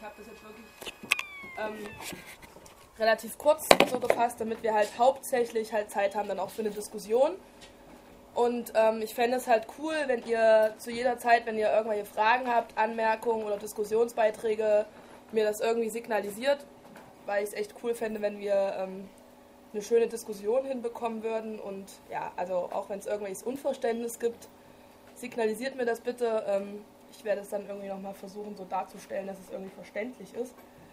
habe das jetzt wirklich relativ kurz so gefasst, damit wir halt hauptsächlich halt Zeit haben dann auch für eine Diskussion. Und ich fände es halt cool, wenn ihr zu jeder Zeit, wenn ihr irgendwelche Fragen habt, Anmerkungen oder Diskussionsbeiträge, mir das irgendwie signalisiert, weil ich es echt cool fände, wenn wir eine schöne Diskussion hinbekommen würden. Und ja, also auch wenn es irgendwelches Unverständnis gibt, signalisiert mir das bitte. Ich werde es dann irgendwie nochmal versuchen, so darzustellen, dass es irgendwie verständlich ist.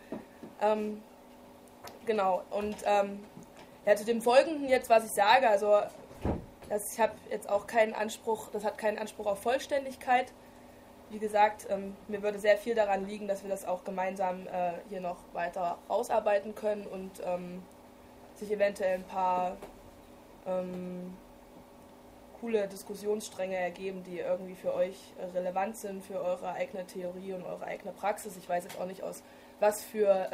Genau, und ja, zu dem Folgenden jetzt, was ich sage, also ich habe jetzt auch keinen Anspruch, das hat keinen Anspruch auf Vollständigkeit. Wie gesagt, mir würde sehr viel daran liegen, dass wir das auch gemeinsam hier noch weiter ausarbeiten können und sich eventuell ein paar coole Diskussionsstränge ergeben, die irgendwie für euch relevant sind, für eure eigene Theorie und eure eigene Praxis. Ich weiß jetzt auch nicht, aus was für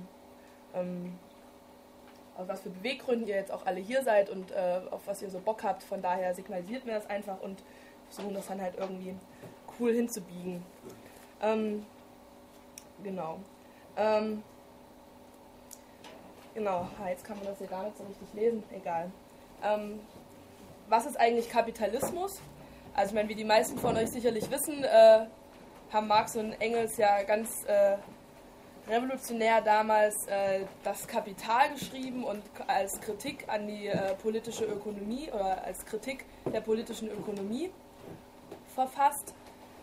Beweggründen ihr jetzt auch alle hier seid und auf was ihr so Bock habt. Von daher signalisiert mir das einfach und versuchen das dann halt irgendwie cool hinzubiegen. Genau. Genau, jetzt kann man das hier gar nicht so richtig lesen, egal. Was ist eigentlich Kapitalismus? Also ich meine, wie die meisten von euch sicherlich wissen, haben Marx und Engels ja ganz revolutionär damals das Kapital geschrieben und als Kritik an die politische Ökonomie oder als Kritik der politischen Ökonomie verfasst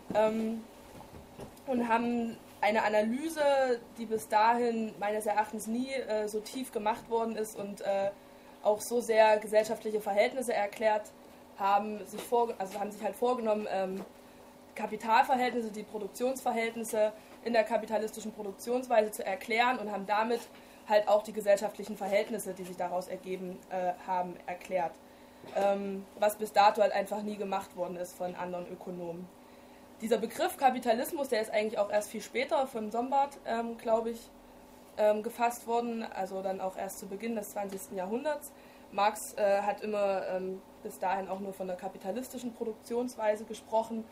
und haben eine Analyse, die bis dahin meines Erachtens nie so tief gemacht worden ist und auch so sehr gesellschaftliche Verhältnisse erklärt haben, haben sich halt vorgenommen, Kapitalverhältnisse, die Produktionsverhältnisse in der kapitalistischen Produktionsweise zu erklären und haben damit halt auch die gesellschaftlichen Verhältnisse, die sich daraus ergeben haben, erklärt. Was bis dato halt einfach nie gemacht worden ist von anderen Ökonomen. Dieser Begriff Kapitalismus, der ist eigentlich auch erst viel später von Sombart, glaube ich, gefasst worden, also dann auch erst zu Beginn des 20. Jahrhunderts. Marx hat immer bis dahin auch nur von der kapitalistischen Produktionsweise gesprochen.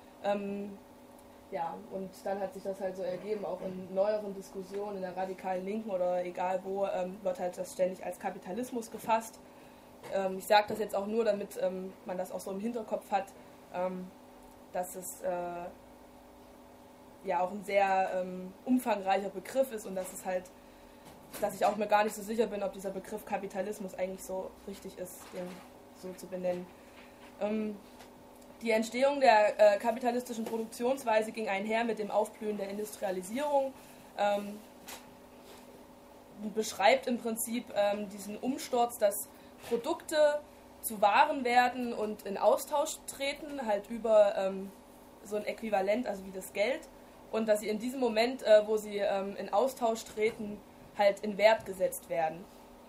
Ja, und dann hat sich das halt so ergeben, auch in neueren Diskussionen, in der radikalen Linken oder egal wo, wird halt das ständig als Kapitalismus gefasst. Ich sage das jetzt auch nur, damit man das auch so im Hinterkopf hat, dass es ja auch ein sehr umfangreicher Begriff ist und dass ich auch mir gar nicht so sicher bin, ob dieser Begriff Kapitalismus eigentlich so richtig ist, den so zu benennen. Die Entstehung der kapitalistischen Produktionsweise ging einher mit dem Aufblühen der Industrialisierung, beschreibt im Prinzip diesen Umsturz, dass Produkte zu Waren werden und in Austausch treten, halt über so ein Äquivalent, also wie das Geld, und dass sie in diesem Moment, wo sie in Austausch treten, halt in Wert gesetzt werden.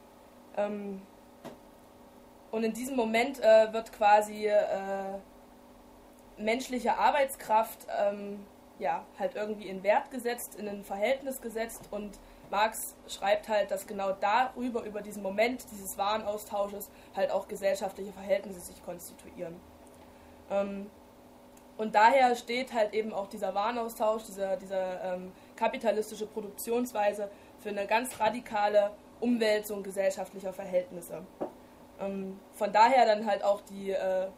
Und in diesem Moment wird quasi menschliche Arbeitskraft ja, halt irgendwie in Wert gesetzt, in ein Verhältnis gesetzt, und Marx schreibt halt, dass genau darüber, über diesen Moment dieses Warenaustausches halt auch gesellschaftliche Verhältnisse sich konstituieren. Und daher steht halt eben auch dieser Warenaustausch, diese kapitalistische Produktionsweise für eine ganz radikale Umwälzung gesellschaftlicher Verhältnisse. Von daher dann halt auch die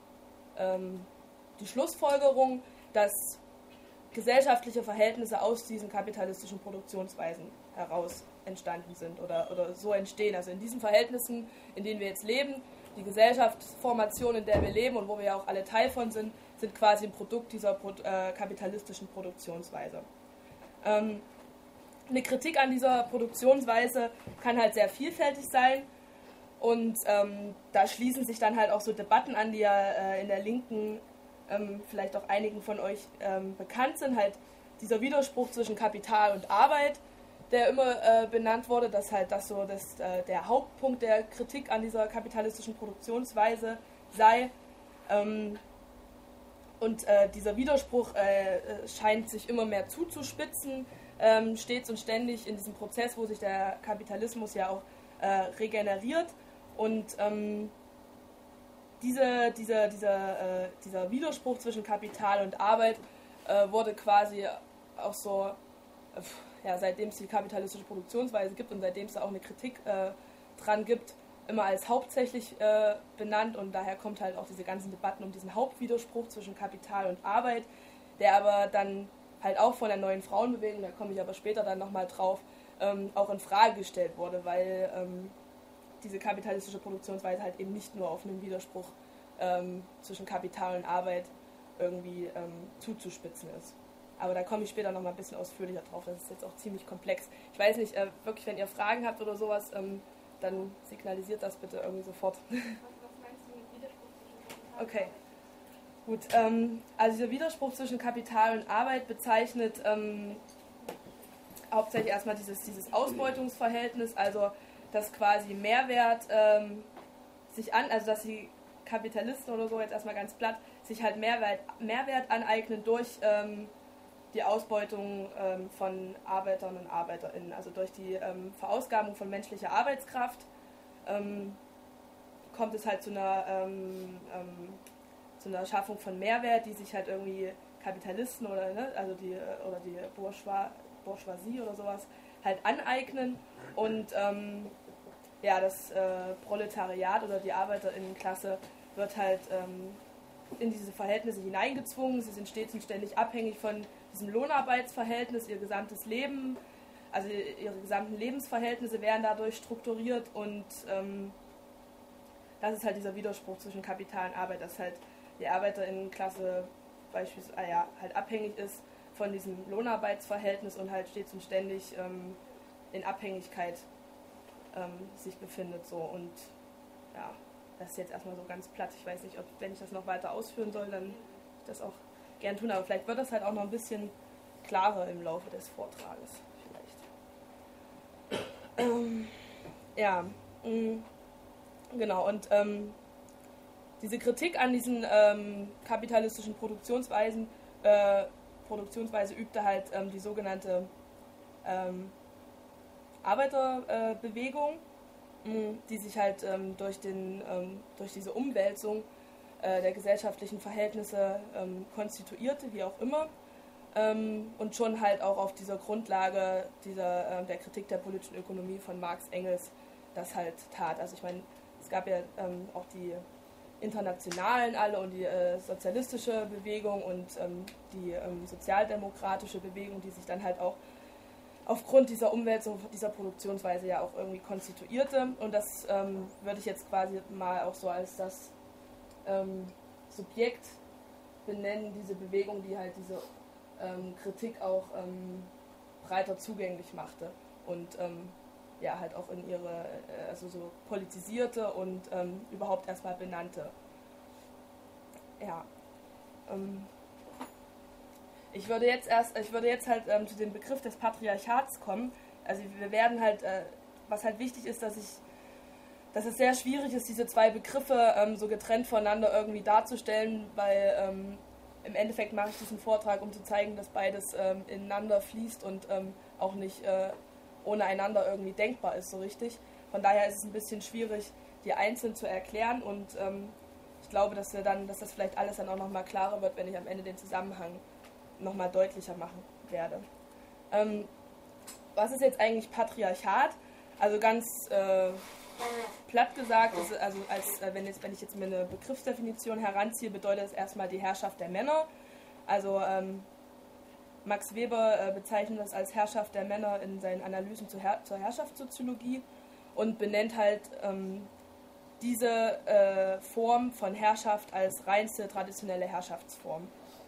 Schlussfolgerung, dass gesellschaftliche Verhältnisse aus diesen kapitalistischen Produktionsweisen heraus entstanden sind oder so entstehen. Also in diesen Verhältnissen, in denen wir jetzt leben, die Gesellschaftsformation, in der wir leben und wo wir ja auch alle Teil von sind quasi ein Produkt dieser kapitalistischen Produktionsweise. Eine Kritik an dieser Produktionsweise kann halt sehr vielfältig sein, und da schließen sich dann halt auch so Debatten an, die ja in der Linken vielleicht auch einigen von euch bekannt sind, halt dieser Widerspruch zwischen Kapital und Arbeit, der immer benannt wurde, dass halt der Hauptpunkt der Kritik an dieser kapitalistischen Produktionsweise sei. Und dieser Widerspruch scheint sich immer mehr zuzuspitzen, stets und ständig in diesem Prozess, wo sich der Kapitalismus ja auch regeneriert. Und dieser Widerspruch zwischen Kapital und Arbeit wurde quasi auch so seitdem es die kapitalistische Produktionsweise gibt und seitdem es da auch eine Kritik dran gibt, immer als hauptsächlich benannt, und daher kommt halt auch diese ganzen Debatten um diesen Hauptwiderspruch zwischen Kapital und Arbeit, der aber dann halt auch von der neuen Frauenbewegung, da komme ich aber später dann nochmal drauf, auch in Frage gestellt wurde, weil diese kapitalistische Produktionsweise halt eben nicht nur auf einen Widerspruch zwischen Kapital und Arbeit irgendwie zuzuspitzen ist. Aber da komme ich später noch mal ein bisschen ausführlicher drauf, das ist jetzt auch ziemlich komplex. Ich weiß nicht, wirklich, wenn ihr Fragen habt oder sowas, dann signalisiert das bitte irgendwie sofort. Was meinst du mit Widerspruch zwischen Kapital und Okay, gut. Also dieser Widerspruch zwischen Kapital und Arbeit bezeichnet hauptsächlich erstmal dieses Ausbeutungsverhältnis, also dass quasi Mehrwert also dass die Kapitalisten oder so, jetzt erstmal ganz platt, sich halt Mehrwert aneignen durch die Ausbeutung von Arbeitern und ArbeiterInnen, also durch die Verausgabung von menschlicher Arbeitskraft kommt es halt zu einer Schaffung von Mehrwert, die sich halt irgendwie Kapitalisten oder die Bourgeoisie oder sowas halt aneignen, und das Proletariat oder die ArbeiterInnenklasse wird halt in diese Verhältnisse hineingezwungen. Sie sind stets und ständig abhängig von diesem Lohnarbeitsverhältnis, ihr gesamtes Leben, also ihre gesamten Lebensverhältnisse werden dadurch strukturiert, und das ist halt dieser Widerspruch zwischen Kapital und Arbeit, dass halt die ArbeiterInnenklasse beispielsweise halt abhängig ist von diesem Lohnarbeitsverhältnis und halt stets und ständig in Abhängigkeit sich befindet. So. Und ja, das ist jetzt erstmal so ganz platt. Ich weiß nicht, wenn ich das noch weiter ausführen soll, dann würde ich das auch gern tun, aber vielleicht wird das halt auch noch ein bisschen klarer im Laufe des Vortrages. Vielleicht. Genau, und diese Kritik an diesen kapitalistischen Produktionsweise übte halt die sogenannte Arbeiterbewegung, die sich halt durch diese Umwälzung der gesellschaftlichen Verhältnisse konstituierte, wie auch immer, und schon halt auch auf dieser Grundlage der Kritik der politischen Ökonomie von Marx, Engels das halt tat. Also ich meine, es gab ja auch die Internationalen alle und die sozialistische Bewegung und die sozialdemokratische Bewegung, die sich dann halt auch aufgrund dieser Umwälzung, dieser Produktionsweise ja auch irgendwie konstituierte. Und das würde ich jetzt quasi mal auch so als das Subjekt benennen, diese Bewegung, die halt diese Kritik auch breiter zugänglich machte und halt auch in ihre, also so politisierte und überhaupt erstmal benannte. Ja. Ich würde jetzt halt zu dem Begriff des Patriarchats kommen. Also wir werden halt, was halt wichtig ist, dass es sehr schwierig ist, diese zwei Begriffe so getrennt voneinander irgendwie darzustellen, weil im Endeffekt mache ich diesen Vortrag, um zu zeigen, dass beides ineinander fließt und auch nicht ohne einander irgendwie denkbar ist, so richtig. Von daher ist es ein bisschen schwierig, die einzeln zu erklären, und ich glaube, dass das vielleicht alles dann auch nochmal klarer wird, wenn ich am Ende den Zusammenhang nochmal deutlicher machen werde. Was ist jetzt eigentlich Patriarchat? Also ganz platt gesagt, wenn ich jetzt mir eine Begriffsdefinition heranziehe, bedeutet es erstmal die Herrschaft der Männer. Also Max Weber bezeichnet das als Herrschaft der Männer in seinen Analysen zur Herrschaftssoziologie und benennt halt diese Form von Herrschaft als reinste traditionelle Herrschaftsform.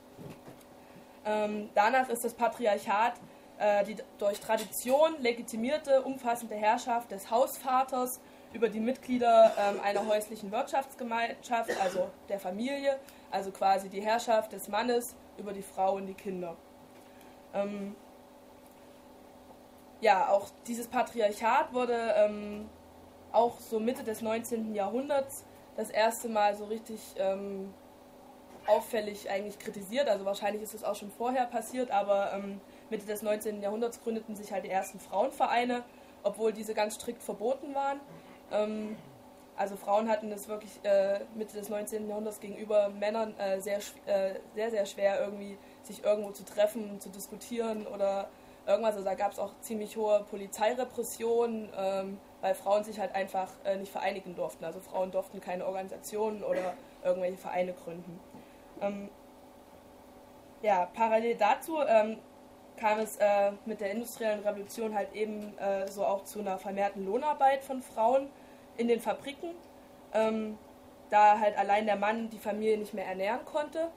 Danach ist das Patriarchat die durch Tradition legitimierte, umfassende Herrschaft des Hausvaters über die Mitglieder einer häuslichen Wirtschaftsgemeinschaft, also der Familie, also quasi die Herrschaft des Mannes über die Frau und die Kinder. Auch dieses Patriarchat wurde auch so Mitte des 19. Jahrhunderts das erste Mal so richtig auffällig eigentlich kritisiert. Also wahrscheinlich ist es auch schon vorher passiert, aber Mitte des 19. Jahrhunderts gründeten sich halt die ersten Frauenvereine, obwohl diese ganz strikt verboten waren. Also Frauen hatten es wirklich Mitte des 19. Jahrhunderts gegenüber Männern sehr, sehr schwer, irgendwie sich irgendwo zu treffen, zu diskutieren oder irgendwas. Also da gab es auch ziemlich hohe Polizeirepressionen, weil Frauen sich halt einfach nicht vereinigen durften. Also Frauen durften keine Organisationen oder irgendwelche Vereine gründen. Ja, parallel dazu kam es mit der industriellen Revolution halt eben so auch zu einer vermehrten Lohnarbeit von Frauen in den Fabriken, da halt allein der Mann die Familie nicht mehr ernähren konnte.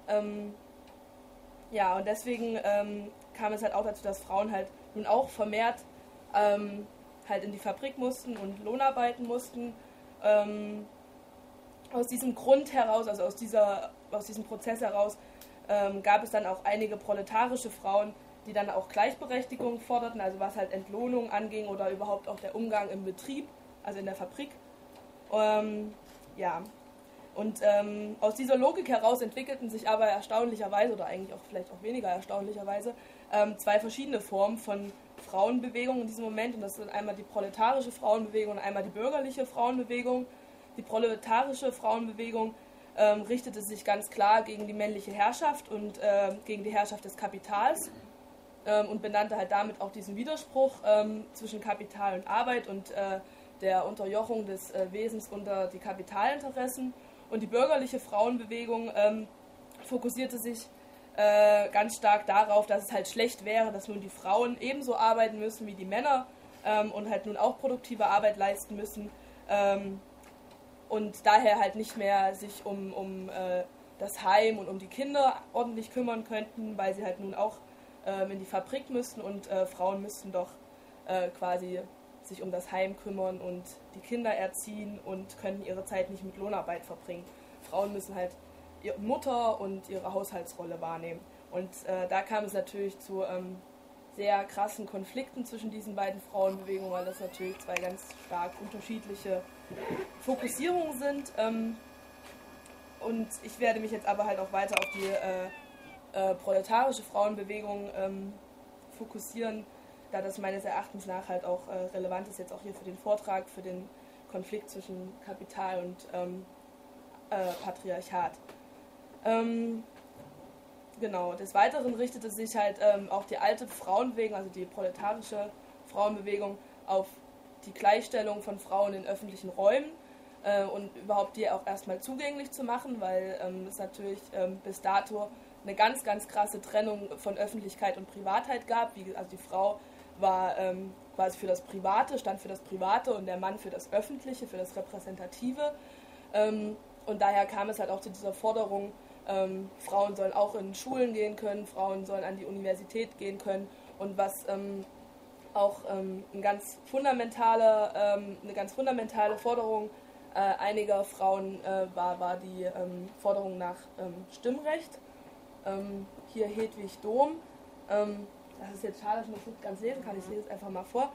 Ja, und deswegen kam es halt auch dazu, dass Frauen halt nun auch vermehrt halt in die Fabrik mussten und Lohnarbeiten mussten. Aus diesem Grund heraus, also aus diesem Prozess heraus, gab es dann auch einige proletarische Frauen, die dann auch Gleichberechtigung forderten, also was halt Entlohnung anging oder überhaupt auch der Umgang im Betrieb, also in der Fabrik. Ja, und aus dieser Logik heraus entwickelten sich aber erstaunlicherweise, oder eigentlich auch vielleicht auch weniger erstaunlicherweise, zwei verschiedene Formen von Frauenbewegung in diesem Moment. Und das sind einmal die proletarische Frauenbewegung und einmal die bürgerliche Frauenbewegung. Die proletarische Frauenbewegung richtete sich ganz klar gegen die männliche Herrschaft und gegen die Herrschaft des Kapitals und benannte halt damit auch diesen Widerspruch zwischen Kapital und Arbeit und der Unterjochung des Wesens unter die Kapitalinteressen. Und die bürgerliche Frauenbewegung fokussierte sich ganz stark darauf, dass es halt schlecht wäre, dass nun die Frauen ebenso arbeiten müssen wie die Männer und halt nun auch produktive Arbeit leisten müssen und daher halt nicht mehr sich um das Heim und um die Kinder ordentlich kümmern könnten, weil sie halt nun auch in die Fabrik müssten und Frauen müssten doch quasi sich um das Heim kümmern und die Kinder erziehen und können ihre Zeit nicht mit Lohnarbeit verbringen. Frauen müssen halt ihre Mutter und ihre Haushaltsrolle wahrnehmen. Und da kam es natürlich zu sehr krassen Konflikten zwischen diesen beiden Frauenbewegungen, weil das natürlich zwei ganz stark unterschiedliche Fokussierungen sind. Und ich werde mich jetzt aber halt auch weiter auf die proletarische Frauenbewegung fokussieren, da das meines Erachtens nach halt auch relevant ist, jetzt auch hier für den Vortrag, für den Konflikt zwischen Kapital und Patriarchat. Genau, des Weiteren richtete sich halt auch die alte Frauenbewegung, also die proletarische Frauenbewegung, auf die Gleichstellung von Frauen in öffentlichen Räumen und überhaupt die auch erstmal zugänglich zu machen, weil es natürlich bis dato eine ganz, ganz krasse Trennung von Öffentlichkeit und Privatheit gab. Also die Frau war quasi für das Private, stand für das Private und der Mann für das Öffentliche, für das Repräsentative. Und daher kam es halt auch zu dieser Forderung, Frauen sollen auch in Schulen gehen können, Frauen sollen an die Universität gehen können. Und was auch eine ganz fundamentale Forderung einiger Frauen war die Forderung nach Stimmrecht. Hier Hedwig Dohm. Das ist jetzt schade, dass man das nicht ganz lesen kann, ich lese es einfach mal vor.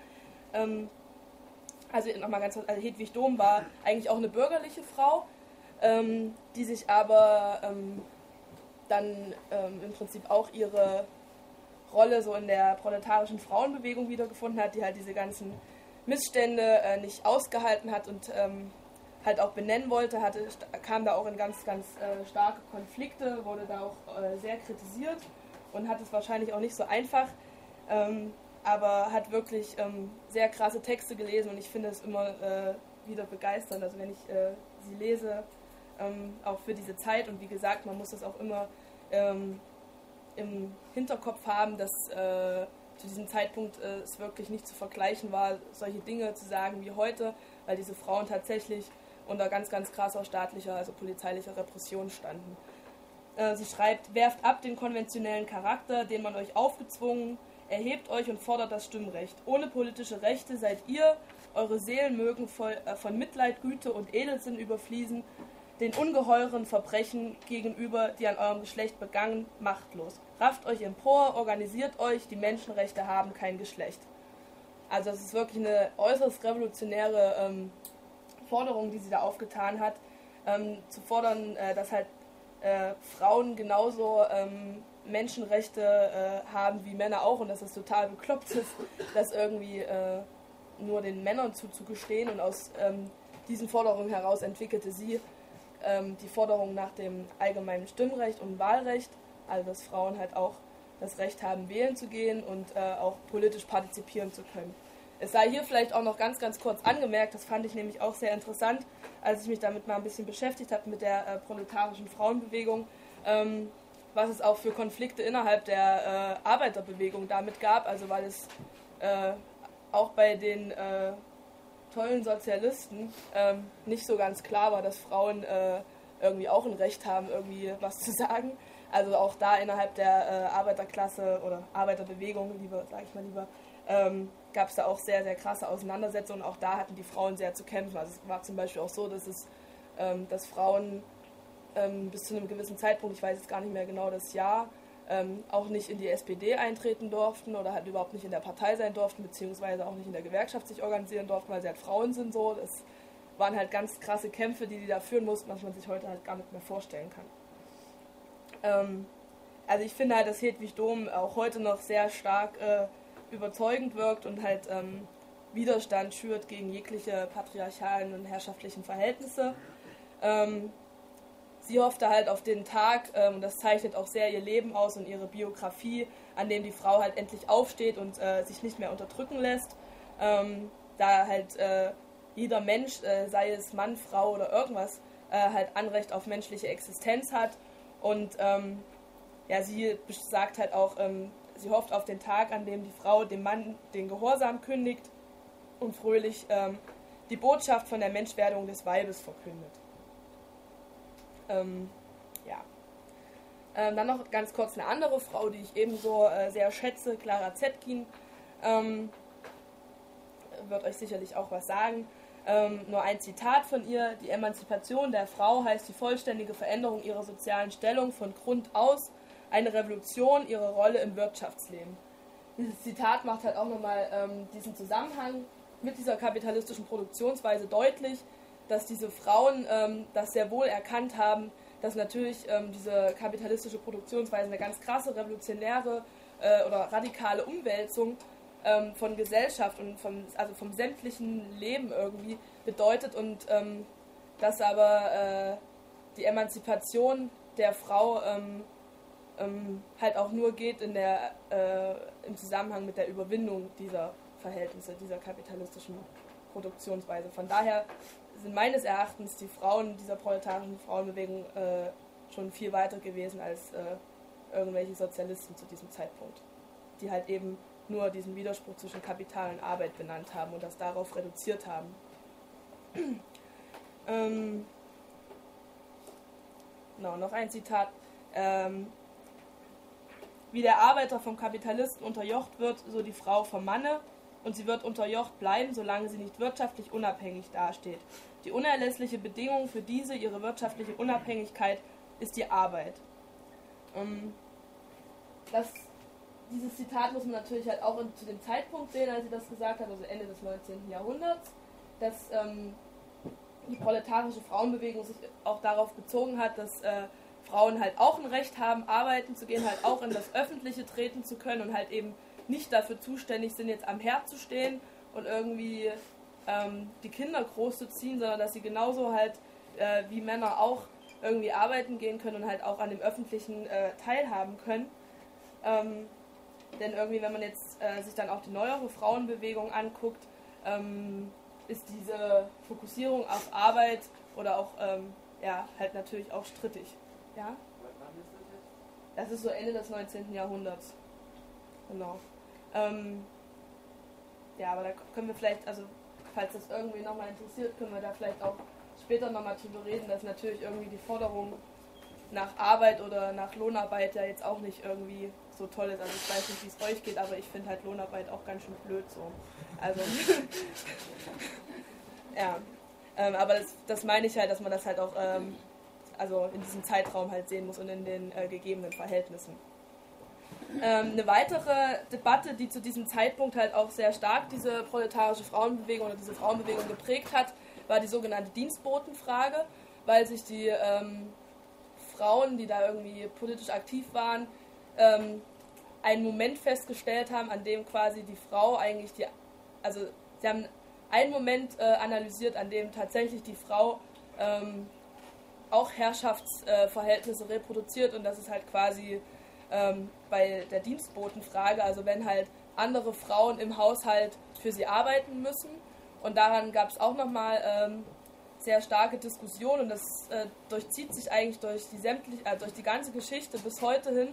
Also nochmal ganz kurz, also Hedwig Dohm war eigentlich auch eine bürgerliche Frau, die sich aber dann im Prinzip auch ihre Rolle so in der proletarischen Frauenbewegung wiedergefunden hat, die halt diese ganzen Missstände nicht ausgehalten hat und halt auch benennen wollte, kam da auch in ganz, ganz starke Konflikte, wurde da auch sehr kritisiert und hat es wahrscheinlich auch nicht so einfach, aber hat wirklich sehr krasse Texte gelesen und ich finde es immer wieder begeisternd, also wenn ich sie lese, auch für diese Zeit und wie gesagt, man muss das auch immer im Hinterkopf haben, dass zu diesem Zeitpunkt es wirklich nicht zu vergleichen war, solche Dinge zu sagen wie heute, weil diese Frauen tatsächlich unter ganz, ganz krasser staatlicher, also polizeilicher Repression standen. Sie schreibt, werft ab den konventionellen Charakter, den man euch aufgezwungen, erhebt euch und fordert das Stimmrecht. Ohne politische Rechte seid ihr, eure Seelen mögen von Mitleid, Güte und Edelsinn überfließen, den ungeheuren Verbrechen gegenüber, die an eurem Geschlecht begangen, machtlos. Rafft euch empor, organisiert euch, die Menschenrechte haben kein Geschlecht. Also es ist wirklich eine äußerst revolutionäre Forderung, die sie da aufgetan hat, zu fordern, dass halt Frauen genauso Menschenrechte haben wie Männer auch und dass es total bekloppt ist, das irgendwie nur den Männern zuzugestehen und aus diesen Forderungen heraus entwickelte sie die Forderung nach dem allgemeinen Stimmrecht und Wahlrecht, also dass Frauen halt auch das Recht haben, wählen zu gehen und auch politisch partizipieren zu können. Es sei hier vielleicht auch noch ganz, ganz kurz angemerkt, das fand ich nämlich auch sehr interessant, als ich mich damit mal ein bisschen beschäftigt habe mit der proletarischen Frauenbewegung, was es auch für Konflikte innerhalb der Arbeiterbewegung damit gab, also weil es auch bei den tollen Sozialisten nicht so ganz klar war, dass Frauen irgendwie auch ein Recht haben, irgendwie was zu sagen. Also auch da innerhalb der Arbeiterklasse oder Arbeiterbewegung, sage ich mal lieber, gab es da auch sehr, sehr krasse Auseinandersetzungen. Auch da hatten die Frauen sehr zu kämpfen. Also es war zum Beispiel auch so, dass Frauen bis zu einem gewissen Zeitpunkt, ich weiß jetzt gar nicht mehr genau das Jahr, auch nicht in die SPD eintreten durften oder halt überhaupt nicht in der Partei sein durften, beziehungsweise auch nicht in der Gewerkschaft sich organisieren durften, weil sie halt Frauen sind. So. Das waren halt ganz krasse Kämpfe, die da führen mussten, was man sich heute halt gar nicht mehr vorstellen kann. Also ich finde halt, dass Hedwig Dohm auch heute noch sehr stark überzeugend wirkt und halt Widerstand schürt gegen jegliche patriarchalen und herrschaftlichen Verhältnisse. Sie hoffte halt auf den Tag, und das zeichnet auch sehr ihr Leben aus und ihre Biografie, an dem die Frau halt endlich aufsteht und sich nicht mehr unterdrücken lässt. Da halt jeder Mensch, sei es Mann, Frau oder irgendwas, halt Anrecht auf menschliche Existenz hat. Und ja, sie sagt halt auch, sie hofft auf den Tag, an dem die Frau dem Mann den Gehorsam kündigt und fröhlich die Botschaft von der Menschwerdung des Weibes verkündet. Dann noch ganz kurz eine andere Frau, die ich ebenso sehr schätze, Clara Zetkin, wird euch sicherlich auch was sagen. Nur ein Zitat von ihr: Die Emanzipation der Frau heißt die vollständige Veränderung ihrer sozialen Stellung von Grund aus, eine Revolution ihrer Rolle im Wirtschaftsleben. Dieses Zitat macht halt auch nochmal diesen Zusammenhang mit dieser kapitalistischen Produktionsweise deutlich, dass diese Frauen das sehr wohl erkannt haben, dass natürlich diese kapitalistische Produktionsweise eine ganz krasse, revolutionäre oder radikale Umwälzung von Gesellschaft und vom sämtlichen Leben irgendwie bedeutet und dass aber die Emanzipation der Frau halt auch nur geht im Zusammenhang mit der Überwindung dieser Verhältnisse, dieser kapitalistischen Produktionsweise. Von daher sind meines Erachtens die Frauen dieser proletarischen Frauenbewegung schon viel weiter gewesen als irgendwelche Sozialisten zu diesem Zeitpunkt, die halt eben nur diesen Widerspruch zwischen Kapital und Arbeit benannt haben und das darauf reduziert haben. Noch ein Zitat. Wie der Arbeiter vom Kapitalisten unterjocht wird, so die Frau vom Manne, und sie wird unterjocht bleiben, solange sie nicht wirtschaftlich unabhängig dasteht. Die unerlässliche Bedingung für ihre wirtschaftliche Unabhängigkeit, ist die Arbeit. Dieses Zitat muss man natürlich halt auch zu dem Zeitpunkt sehen, als sie das gesagt hat, also Ende des 19. Jahrhunderts, dass die proletarische Frauenbewegung sich auch darauf bezogen hat, dass Frauen halt auch ein Recht haben, arbeiten zu gehen, halt auch in das Öffentliche treten zu können und halt eben nicht dafür zuständig sind, jetzt am Herd zu stehen und irgendwie die Kinder groß zu ziehen, sondern dass sie genauso halt wie Männer auch irgendwie arbeiten gehen können und halt auch an dem Öffentlichen teilhaben können. Denn irgendwie, wenn man jetzt sich dann auch die neuere Frauenbewegung anguckt, ist diese Fokussierung auf Arbeit oder auch halt natürlich auch strittig. Ja? Das ist so Ende des 19. Jahrhunderts. Genau. Aber da können wir vielleicht, also falls das irgendwie nochmal interessiert, können wir da vielleicht auch später nochmal drüber reden, dass natürlich irgendwie die Forderung nach Arbeit oder nach Lohnarbeit ja jetzt auch nicht irgendwie so toll ist. Also ich weiß nicht, wie es euch geht, aber ich finde halt Lohnarbeit auch ganz schön blöd so. Also ja, aber das meine ich halt, dass man das halt auch also in diesem Zeitraum halt sehen muss und in den gegebenen Verhältnissen. Eine weitere Debatte, die zu diesem Zeitpunkt halt auch sehr stark diese proletarische Frauenbewegung oder diese Frauenbewegung geprägt hat, war die sogenannte Dienstbotenfrage, weil sich die Frauen, die da irgendwie politisch aktiv waren, einen Moment festgestellt haben, an dem quasi die Frau eigentlich sie haben einen Moment analysiert, an dem tatsächlich die Frau auch Herrschaftsverhältnisse reproduziert und das ist halt quasi bei der Dienstbotenfrage, also wenn halt andere Frauen im Haushalt für sie arbeiten müssen. Und daran gab es auch nochmal sehr starke Diskussionen und das durchzieht sich eigentlich durch die ganze Geschichte bis heute hin,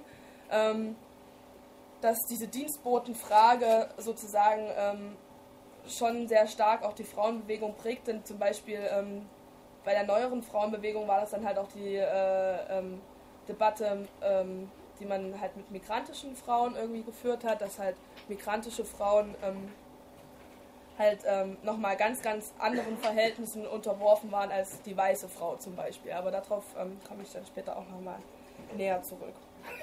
dass diese Dienstbotenfrage sozusagen schon sehr stark auch die Frauenbewegung prägt, denn zum Beispiel bei der neueren Frauenbewegung war das dann halt auch die Debatte, die man halt mit migrantischen Frauen irgendwie geführt hat, dass halt migrantische Frauen nochmal ganz, ganz anderen Verhältnissen unterworfen waren als die weiße Frau zum Beispiel. Aber darauf komme ich dann später auch nochmal näher zurück.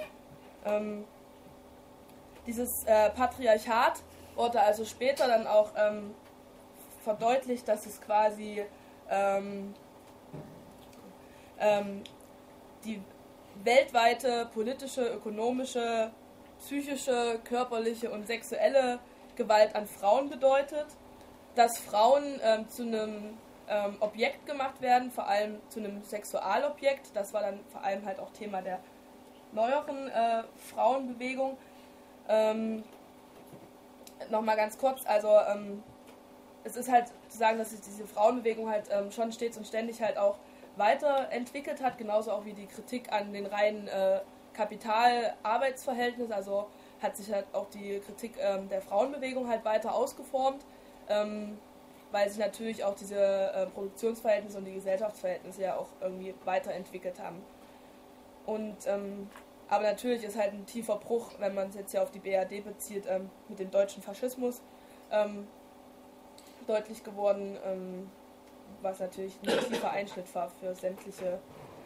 Dieses Patriarchat wurde also später dann auch verdeutlicht, dass es quasi die weltweite politische, ökonomische, psychische, körperliche und sexuelle Gewalt an Frauen bedeutet, dass Frauen zu einem Objekt gemacht werden, vor allem zu einem Sexualobjekt. Das war dann vor allem halt auch Thema der neueren Frauenbewegung. Nochmal ganz kurz, also es ist halt zu sagen, dass sich diese Frauenbewegung halt schon stets und ständig halt auch weiterentwickelt hat, genauso auch wie die Kritik an den reinen Kapital-Arbeitsverhältnissen, also hat sich halt auch die Kritik der Frauenbewegung halt weiter ausgeformt, weil sich natürlich auch diese Produktionsverhältnisse und die Gesellschaftsverhältnisse ja auch irgendwie weiterentwickelt haben. Und aber natürlich ist halt ein tiefer Bruch, wenn man es jetzt ja auf die BRD bezieht, mit dem deutschen Faschismus deutlich geworden, was natürlich ein tiefer Einschnitt war für sämtliche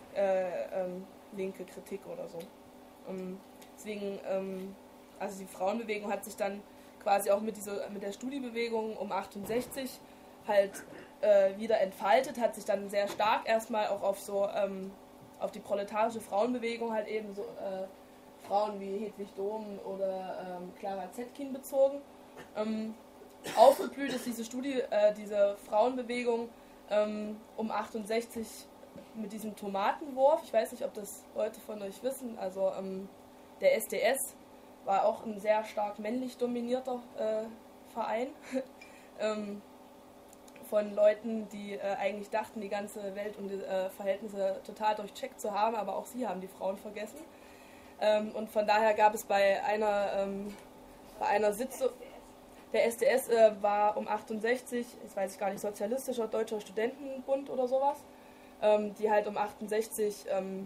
linke Kritik oder so. Deswegen, also die Frauenbewegung hat sich dann quasi auch mit der Studiebewegung um 68 halt wieder entfaltet, hat sich dann sehr stark erstmal auch auf die proletarische Frauenbewegung halt eben so Frauen wie Hedwig Dohm oder Clara Zetkin bezogen. Aufgeblüht ist diese Frauenbewegung um 68 mit diesem Tomatenwurf. Ich weiß nicht, ob das Leute von euch wissen. Also der SDS war auch ein sehr stark männlich dominierter Verein von Leuten, die eigentlich dachten, die ganze Welt und die Verhältnisse total durchcheckt zu haben, aber auch sie haben die Frauen vergessen. Und von daher gab es bei einer Sitzung, der SDS war um 68, jetzt weiß ich gar nicht, Sozialistischer Deutscher Studentenbund oder sowas, die halt um 68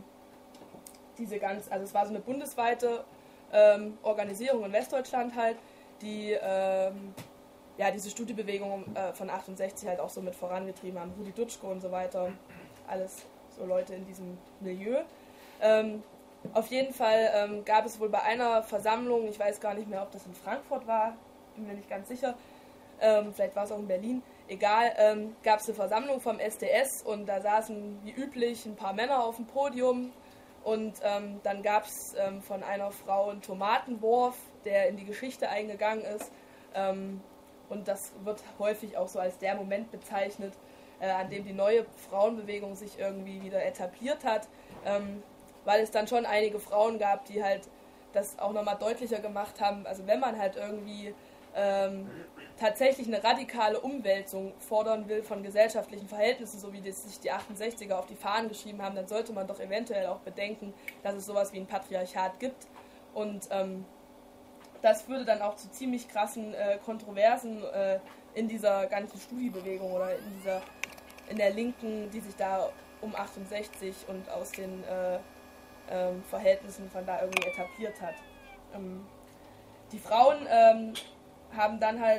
also es war so eine bundesweite Organisierung in Westdeutschland halt, die diese Studiebewegung von 68 halt auch so mit vorangetrieben haben, Rudi Dutschke und so weiter, alles so Leute in diesem Milieu. Auf jeden Fall gab es wohl bei einer Versammlung, ich weiß gar nicht mehr, ob das in Frankfurt war, bin mir nicht ganz sicher, vielleicht war es auch in Berlin, egal, gab es eine Versammlung vom SDS und da saßen wie üblich ein paar Männer auf dem Podium und dann gab es von einer Frau einen Tomatenwurf, der in die Geschichte eingegangen ist, und das wird häufig auch so als der Moment bezeichnet, an dem die neue Frauenbewegung sich irgendwie wieder etabliert hat, weil es dann schon einige Frauen gab, die halt das auch nochmal deutlicher gemacht haben, also wenn man halt irgendwie tatsächlich eine radikale Umwälzung fordern will von gesellschaftlichen Verhältnissen, so wie das sich die 68er auf die Fahnen geschrieben haben, dann sollte man doch eventuell auch bedenken, dass es sowas wie ein Patriarchat gibt. Und das führte dann auch zu ziemlich krassen Kontroversen in dieser ganzen Studiebewegung oder in der Linken, die sich da um 68 und aus den Verhältnissen von da irgendwie etabliert hat. Die Frauen haben dann halt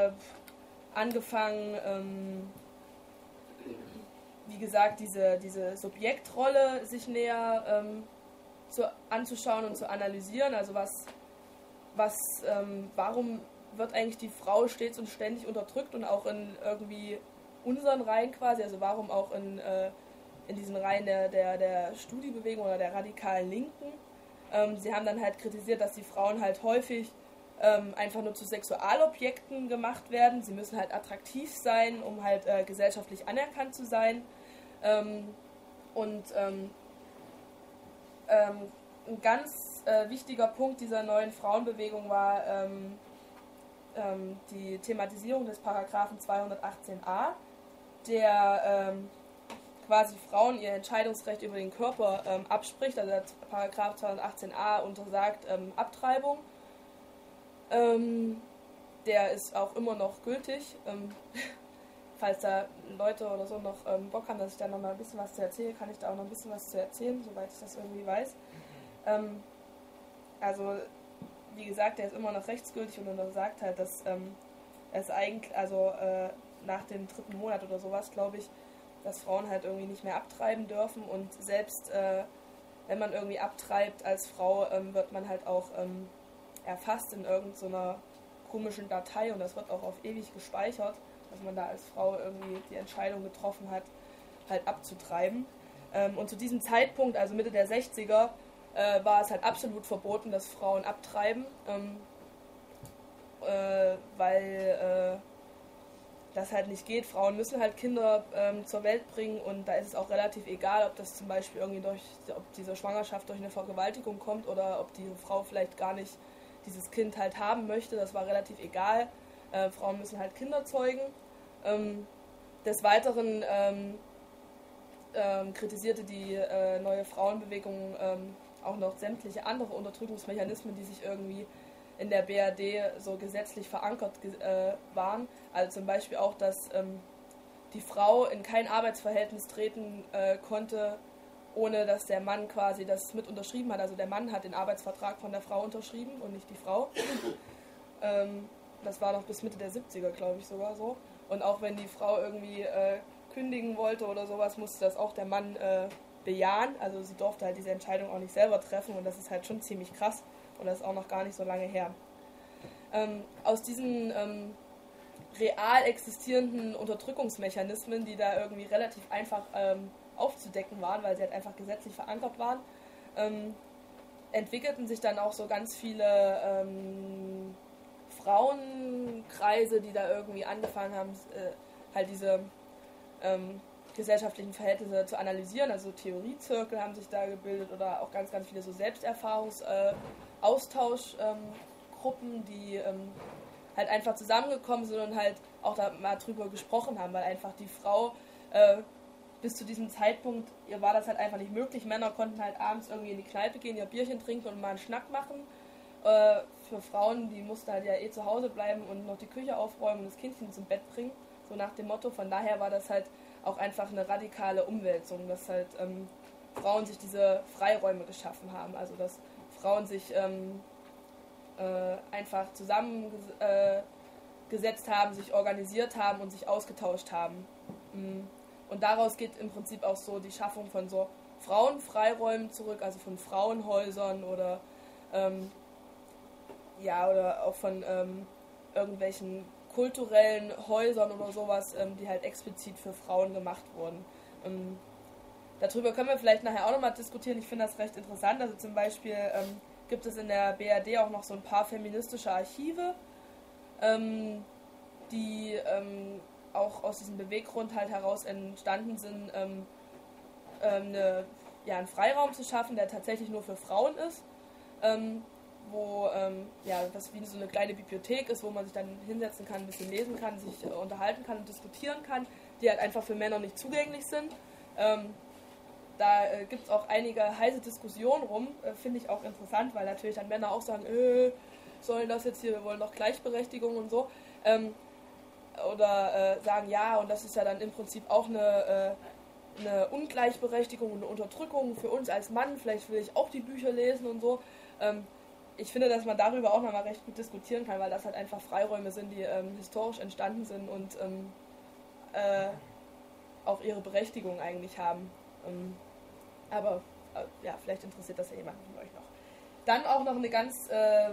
angefangen, wie gesagt, diese Subjektrolle sich näher anzuschauen und zu analysieren. Also warum wird eigentlich die Frau stets und ständig unterdrückt und auch in irgendwie unseren Reihen quasi, also warum auch in diesen Reihen der Studiebewegung oder der radikalen Linken. Sie haben dann halt kritisiert, dass die Frauen halt häufig einfach nur zu Sexualobjekten gemacht werden. Sie müssen halt attraktiv sein, um halt gesellschaftlich anerkannt zu sein. Ein ganz wichtiger Punkt dieser neuen Frauenbewegung war die Thematisierung des Paragraphen 218a, der quasi Frauen ihr Entscheidungsrecht über den Körper abspricht. Also der Paragraph 218a untersagt Abtreibung. Der ist auch immer noch gültig. Falls da Leute oder so noch Bock haben, dass ich da noch mal ein bisschen was zu erzählen, kann ich da auch noch ein bisschen was zu erzählen, soweit ich das irgendwie weiß. Also, wie gesagt, der ist immer noch rechtsgültig und untersagt halt, dass es eigentlich, also nach dem 3. Monat oder sowas, glaube ich, dass Frauen halt irgendwie nicht mehr abtreiben dürfen und selbst wenn man irgendwie abtreibt als Frau, wird man halt auch erfasst in irgendeiner komischen Datei und das wird auch auf ewig gespeichert, dass man da als Frau irgendwie die Entscheidung getroffen hat, halt abzutreiben. Und zu diesem Zeitpunkt, also Mitte der 60er, war es halt absolut verboten, dass Frauen abtreiben, weil das halt nicht geht. Frauen müssen halt Kinder zur Welt bringen und da ist es auch relativ egal, ob das zum Beispiel irgendwie ob diese Schwangerschaft durch eine Vergewaltigung kommt oder ob die Frau vielleicht gar nicht dieses Kind halt haben möchte. Das war relativ egal. Frauen müssen halt Kinder zeugen. Des Weiteren kritisierte die neue Frauenbewegung auch noch sämtliche andere Unterdrückungsmechanismen, die sich irgendwie in der BRD so gesetzlich verankert waren. Also zum Beispiel auch, dass die Frau in kein Arbeitsverhältnis treten konnte, ohne dass der Mann quasi das mit unterschrieben hat. Also der Mann hat den Arbeitsvertrag von der Frau unterschrieben und nicht die Frau. Das war noch bis Mitte der 70er, glaube ich, sogar so. Und auch wenn die Frau irgendwie kündigen wollte oder sowas, musste das auch der Mann bejahen. Also sie durfte halt diese Entscheidung auch nicht selber treffen und das ist halt schon ziemlich krass. Und das ist auch noch gar nicht so lange her. Aus diesen real existierenden Unterdrückungsmechanismen, die da irgendwie relativ einfach aufzudecken waren, weil sie halt einfach gesetzlich verankert waren, entwickelten sich dann auch so ganz viele Frauenkreise, die da irgendwie angefangen haben, halt diese gesellschaftlichen Verhältnisse zu analysieren. Also Theoriezirkel haben sich da gebildet oder auch ganz, ganz viele so Selbsterfahrungs-Austauschgruppen, die halt einfach zusammengekommen sind und halt auch da mal drüber gesprochen haben, weil einfach die Frau bis zu diesem Zeitpunkt, ihr war das halt einfach nicht möglich. Männer konnten halt abends irgendwie in die Kneipe gehen, ihr Bierchen trinken und mal einen Schnack machen. Für Frauen, die mussten halt ja eh zu Hause bleiben und noch die Küche aufräumen und das Kindchen zum Bett bringen, so nach dem Motto. Von daher war das halt auch einfach eine radikale Umwälzung, dass halt Frauen sich diese Freiräume geschaffen haben, also dass Frauen sich einfach zusammengesetzt haben, sich organisiert haben und sich ausgetauscht haben. Und daraus geht im Prinzip auch so die Schaffung von so Frauenfreiräumen zurück, also von Frauenhäusern oder oder auch von irgendwelchen kulturellen Häusern oder sowas, die halt explizit für Frauen gemacht wurden. Darüber können wir vielleicht nachher auch nochmal diskutieren. Ich finde das recht interessant. Also zum Beispiel gibt es in der BRD auch noch so ein paar feministische Archive, die auch aus diesem Beweggrund halt heraus entstanden sind, einen Freiraum zu schaffen, der tatsächlich nur für Frauen ist, wo das wie so eine kleine Bibliothek ist, wo man sich dann hinsetzen kann, ein bisschen lesen kann, sich unterhalten kann und diskutieren kann, die halt einfach für Männer nicht zugänglich sind. Da gibt es auch einige heiße Diskussionen rum, finde ich auch interessant, weil natürlich dann Männer auch sagen, sollen das jetzt hier, wir wollen doch Gleichberechtigung und so. Oder sagen, ja, und das ist ja dann im Prinzip auch eine Ungleichberechtigung und eine Unterdrückung für uns als Mann, vielleicht will ich auch die Bücher lesen und so. Ich finde, dass man darüber auch nochmal recht gut diskutieren kann, weil das halt einfach Freiräume sind, die historisch entstanden sind und auch ihre Berechtigung eigentlich haben. Aber vielleicht interessiert das ja jemanden von euch noch. Dann auch noch eine ganz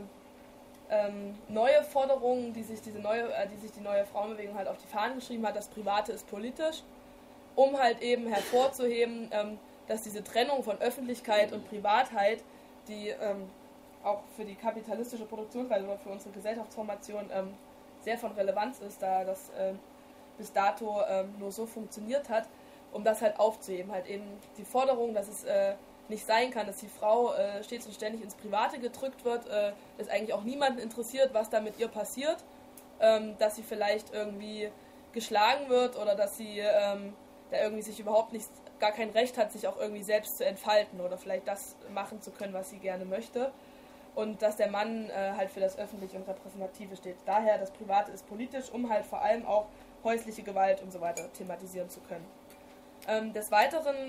neue Forderung, die sich die neue Frauenbewegung halt auf die Fahnen geschrieben hat, das Private ist politisch, um halt eben hervorzuheben, dass diese Trennung von Öffentlichkeit und Privatheit, die auch für die kapitalistische Produktionsweise oder für unsere Gesellschaftsformation sehr von Relevanz ist, da das bis dato nur so funktioniert hat, um das halt aufzuheben. Halt eben die Forderung, dass es nicht sein kann, dass die Frau stets und ständig ins Private gedrückt wird, dass eigentlich auch niemanden interessiert, was da mit ihr passiert, dass sie vielleicht irgendwie geschlagen wird oder dass sie da irgendwie sich überhaupt nicht, gar kein Recht hat, sich auch irgendwie selbst zu entfalten oder vielleicht das machen zu können, was sie gerne möchte. Und dass der Mann halt für das Öffentliche und Repräsentative steht. Daher, das Private ist politisch, um halt vor allem auch häusliche Gewalt und so weiter thematisieren zu können. Des Weiteren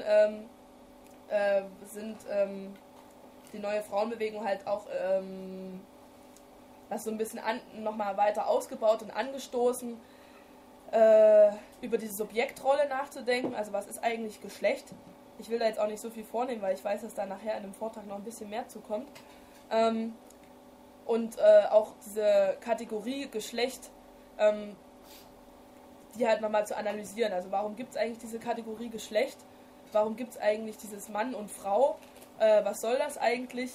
sind die neue Frauenbewegung halt auch das so ein bisschen nochmal weiter ausgebaut und angestoßen, über diese Subjektrolle nachzudenken, also was ist eigentlich Geschlecht. Ich will da jetzt auch nicht so viel vornehmen, weil ich weiß, dass da nachher in dem Vortrag noch ein bisschen mehr zukommt. Und auch diese Kategorie Geschlecht, die halt nochmal zu analysieren. Also warum gibt es eigentlich diese Kategorie Geschlecht? Warum gibt es eigentlich dieses Mann und Frau? Was soll das eigentlich?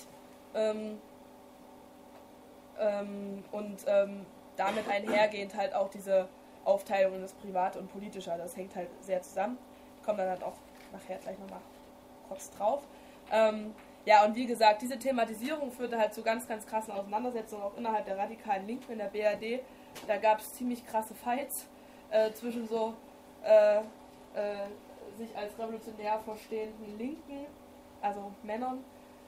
Damit einhergehend halt auch diese Aufteilung in das Private und Politische. Das hängt halt sehr zusammen. Ich komme dann halt auch nachher gleich nochmal kurz drauf. Ja, und wie gesagt, diese Thematisierung führte halt zu ganz, ganz krassen Auseinandersetzungen, auch innerhalb der radikalen Linken in der BRD. Da gab es ziemlich krasse Fights zwischen so sich als revolutionär verstehenden Linken, also Männern,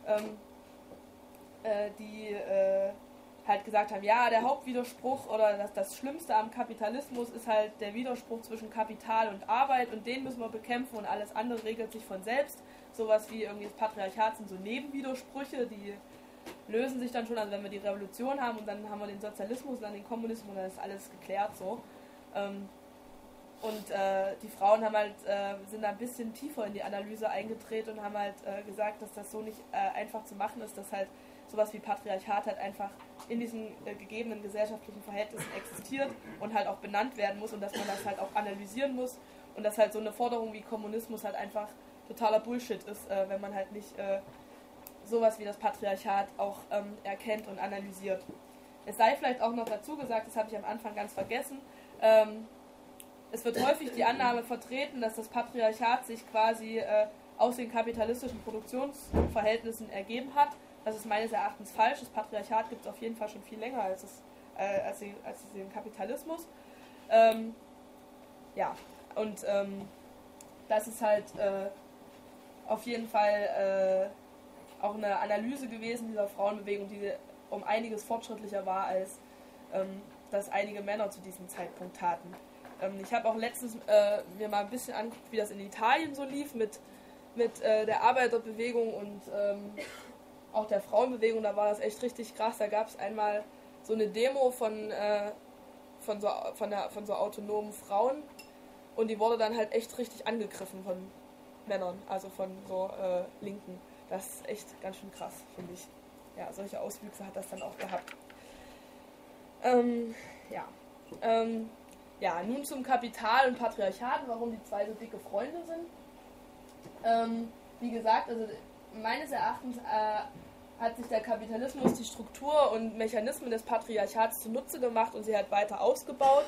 die halt gesagt haben, ja, der Hauptwiderspruch oder das Schlimmste am Kapitalismus ist halt der Widerspruch zwischen Kapital und Arbeit und den müssen wir bekämpfen und alles andere regelt sich von selbst. Sowas wie irgendwie das Patriarchat sind so Nebenwidersprüche, die lösen sich dann schon, also wenn wir die Revolution haben und dann haben wir den Sozialismus und dann den Kommunismus und dann ist alles geklärt so. Die Frauen haben halt, sind da ein bisschen tiefer in die Analyse eingetreten und haben halt gesagt, dass das so nicht einfach zu machen ist, dass halt sowas wie Patriarchat halt einfach in diesen gegebenen gesellschaftlichen Verhältnissen existiert und halt auch benannt werden muss und dass man das halt auch analysieren muss und dass halt so eine Forderung wie Kommunismus halt einfach totaler Bullshit ist, wenn man halt nicht sowas wie das Patriarchat auch erkennt und analysiert. Es sei vielleicht auch noch dazu gesagt, das habe ich am Anfang ganz vergessen, es wird häufig die Annahme vertreten, dass das Patriarchat sich quasi aus den kapitalistischen Produktionsverhältnissen ergeben hat. Das ist meines Erachtens falsch. Das Patriarchat gibt es auf jeden Fall schon viel länger als den Kapitalismus. Das ist halt auf jeden Fall auch eine Analyse gewesen dieser Frauenbewegung, die um einiges fortschrittlicher war, als das einige Männer zu diesem Zeitpunkt taten. Ich habe auch letztens mir mal ein bisschen angeguckt, wie das in Italien so lief mit der Arbeiterbewegung und auch der Frauenbewegung. Da war das echt richtig krass. Da gab es einmal so eine Demo von so autonomen Frauen und die wurde dann halt echt richtig angegriffen von Männern, also von so Linken. Das ist echt ganz schön krass, finde ich. Ja, solche Auswüchse hat das dann auch gehabt. Nun zum Kapital und Patriarchat, warum die zwei so dicke Freunde sind. Wie gesagt, also meines Erachtens hat sich der Kapitalismus die Struktur und Mechanismen des Patriarchats zunutze gemacht und sie hat weiter ausgebaut.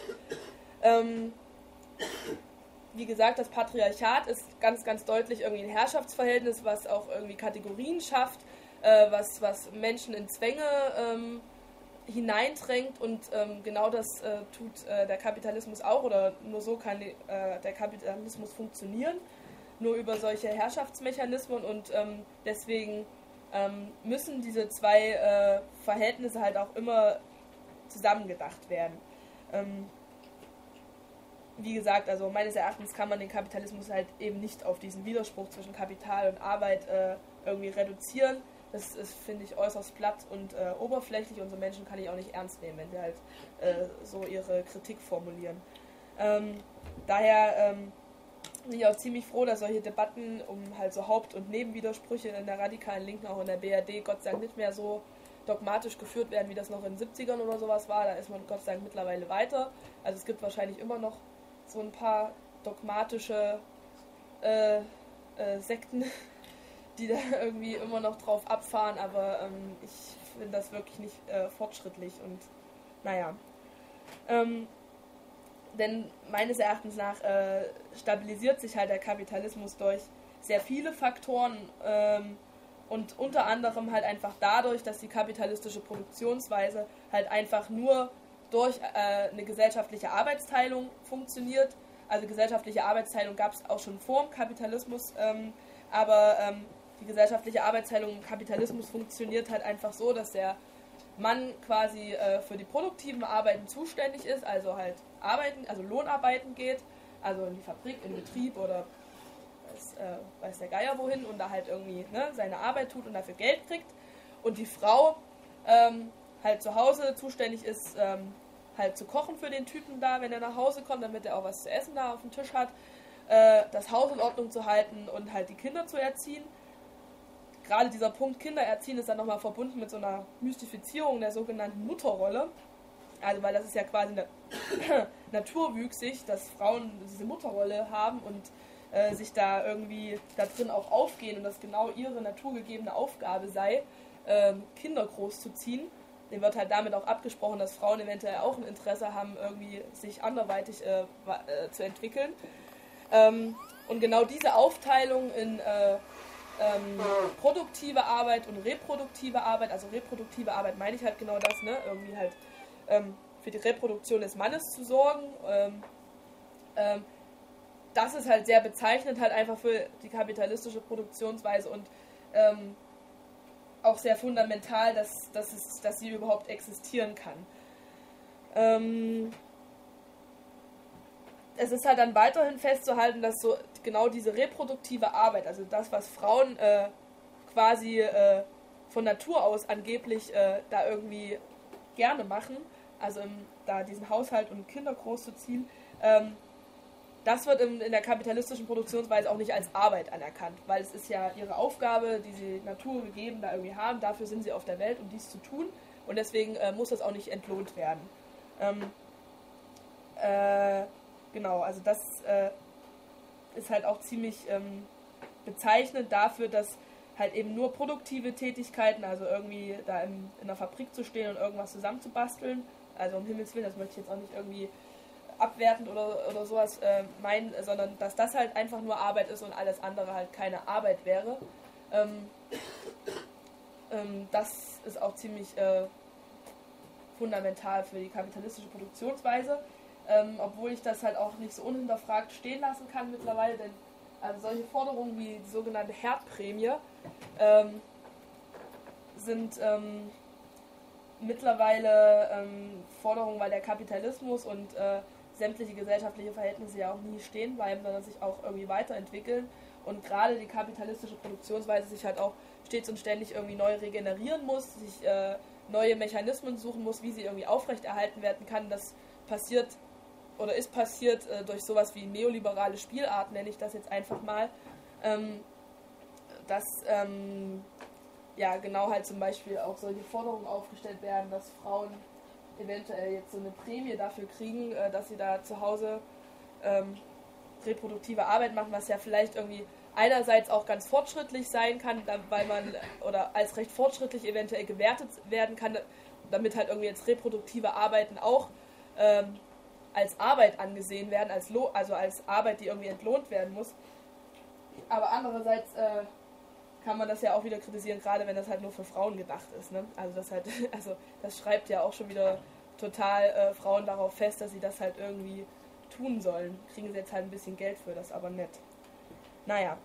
Wie gesagt, das Patriarchat ist ganz, ganz deutlich irgendwie ein Herrschaftsverhältnis, was auch irgendwie Kategorien schafft, was Menschen in Zwänge hineindrängt und genau das tut der Kapitalismus auch oder nur so kann der Kapitalismus funktionieren, nur über solche Herrschaftsmechanismen und deswegen müssen diese zwei Verhältnisse halt auch immer zusammengedacht werden. Wie gesagt, also meines Erachtens kann man den Kapitalismus halt eben nicht auf diesen Widerspruch zwischen Kapital und Arbeit irgendwie reduzieren. Das ist, finde ich, äußerst platt und oberflächlich und so Menschen kann ich auch nicht ernst nehmen, wenn die halt so ihre Kritik formulieren. Daher bin ich auch ziemlich froh, dass solche Debatten um halt so Haupt- und Nebenwidersprüche in der radikalen Linken, auch in der BRD, Gott sei Dank nicht mehr so dogmatisch geführt werden, wie das noch in den 70ern oder sowas war. Da ist man Gott sei Dank mittlerweile weiter. Also es gibt wahrscheinlich immer noch so ein paar dogmatische Sekten, die da irgendwie immer noch drauf abfahren, aber ich finde das wirklich nicht fortschrittlich und naja. Denn meines Erachtens nach stabilisiert sich halt der Kapitalismus durch sehr viele Faktoren und unter anderem halt einfach dadurch, dass die kapitalistische Produktionsweise halt einfach nur durch eine gesellschaftliche Arbeitsteilung funktioniert. Also gesellschaftliche Arbeitsteilung gab es auch schon vor dem Kapitalismus, aber die gesellschaftliche Arbeitsteilung im Kapitalismus funktioniert halt einfach so, dass der Mann quasi für die produktiven Arbeiten zuständig ist, also halt arbeiten, also Lohnarbeiten geht, also in die Fabrik, in den Betrieb oder weiß der Geier wohin und da halt irgendwie seine Arbeit tut und dafür Geld kriegt. Und die Frau halt zu Hause zuständig ist, halt zu kochen für den Typen da, wenn er nach Hause kommt, damit er auch was zu essen da auf dem Tisch hat, das Haus in Ordnung zu halten und halt die Kinder zu erziehen. Gerade dieser Punkt Kinder erziehen ist dann nochmal verbunden mit so einer Mystifizierung der sogenannten Mutterrolle. Also weil das ist ja quasi naturwüchsig, dass Frauen diese Mutterrolle haben und sich da irgendwie da drin auch aufgehen und das genau ihre naturgegebene Aufgabe sei, Kinder großzuziehen. Dem wird halt damit auch abgesprochen, dass Frauen eventuell auch ein Interesse haben, irgendwie sich anderweitig zu entwickeln. Und genau diese Aufteilung in produktive Arbeit und reproduktive Arbeit, also reproduktive Arbeit meine ich halt genau das, irgendwie halt für die Reproduktion des Mannes zu sorgen, das ist halt sehr bezeichnend halt einfach für die kapitalistische Produktionsweise und auch sehr fundamental, dass sie überhaupt existieren kann. Es ist halt dann weiterhin festzuhalten, dass so genau diese reproduktive Arbeit, also das, was Frauen quasi von Natur aus angeblich da irgendwie gerne machen, also da diesen Haushalt und Kinder großzuziehen, das wird in der kapitalistischen Produktionsweise auch nicht als Arbeit anerkannt, weil es ist ja ihre Aufgabe, die sie naturgegeben da irgendwie haben, dafür sind sie auf der Welt, um dies zu tun und deswegen muss das auch nicht entlohnt werden. Genau, also das ist halt auch ziemlich bezeichnend dafür, dass halt eben nur produktive Tätigkeiten, also irgendwie da in der Fabrik zu stehen und irgendwas zusammenzubasteln, also um Himmels Willen, das möchte ich jetzt auch nicht irgendwie abwertend oder sowas meinen, sondern dass das halt einfach nur Arbeit ist und alles andere halt keine Arbeit wäre. Das ist auch ziemlich fundamental für die kapitalistische Produktionsweise, obwohl ich das halt auch nicht so unhinterfragt stehen lassen kann mittlerweile, denn also solche Forderungen wie die sogenannte Herdprämie sind mittlerweile Forderungen, weil der Kapitalismus und sämtliche gesellschaftliche Verhältnisse ja auch nie stehen bleiben, sondern sich auch irgendwie weiterentwickeln und gerade die kapitalistische Produktionsweise sich halt auch stets und ständig irgendwie neu regenerieren muss, sich neue Mechanismen suchen muss, wie sie irgendwie aufrechterhalten werden kann. Das passiert oder ist passiert durch sowas wie neoliberale Spielart, nenne ich das jetzt einfach mal, dass ja genau halt zum Beispiel auch solche Forderungen aufgestellt werden, dass Frauen eventuell jetzt so eine Prämie dafür kriegen, dass sie da zu Hause reproduktive Arbeit machen, was ja vielleicht irgendwie einerseits auch ganz fortschrittlich sein kann, weil man oder als recht fortschrittlich eventuell gewertet werden kann, damit halt irgendwie jetzt reproduktive Arbeiten auch als Arbeit angesehen werden, also als Arbeit, die irgendwie entlohnt werden muss. Aber andererseits kann man das ja auch wieder kritisieren, gerade wenn das halt nur für Frauen gedacht ist. Ne? Also das schreibt ja auch schon wieder total Frauen darauf fest, dass sie das halt irgendwie tun sollen. Kriegen sie jetzt halt ein bisschen Geld für, das aber nett. Naja.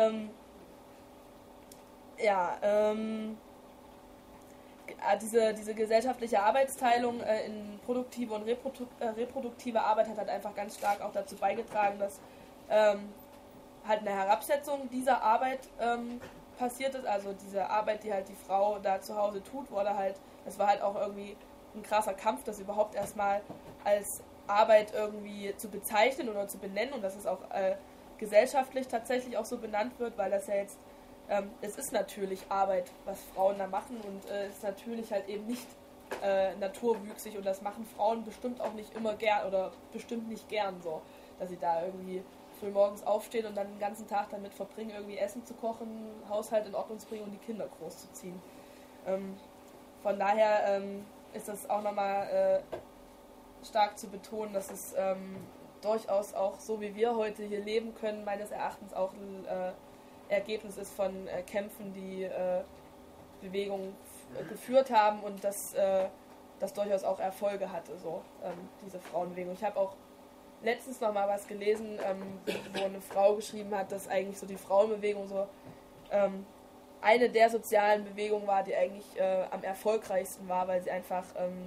Diese gesellschaftliche Arbeitsteilung in produktive und reproduktive Arbeit hat halt einfach ganz stark auch dazu beigetragen, dass halt eine Herabsetzung dieser Arbeit passiert ist, also diese Arbeit, die halt die Frau da zu Hause tut, es war halt auch irgendwie ein krasser Kampf, das überhaupt erstmal als Arbeit irgendwie zu bezeichnen oder zu benennen und dass es auch gesellschaftlich tatsächlich auch so benannt wird, weil das ja jetzt, es ist natürlich Arbeit, was Frauen da machen und es ist natürlich halt eben nicht naturwüchsig und das machen Frauen bestimmt auch nicht immer gern oder bestimmt nicht gern so, dass sie da irgendwie früh morgens aufstehen und dann den ganzen Tag damit verbringen, irgendwie Essen zu kochen, Haushalt in Ordnung zu bringen und die Kinder großzuziehen. Von daher ist das auch nochmal stark zu betonen, dass es durchaus auch so, wie wir heute hier leben können, meines Erachtens auch Ergebnis ist von Kämpfen, die Bewegungen geführt haben und das durchaus auch Erfolge hatte, so diese Frauenbewegung. Ich habe auch letztens noch mal was gelesen, wo eine Frau geschrieben hat, dass eigentlich so die Frauenbewegung so eine der sozialen Bewegungen war, die eigentlich am erfolgreichsten war, weil sie einfach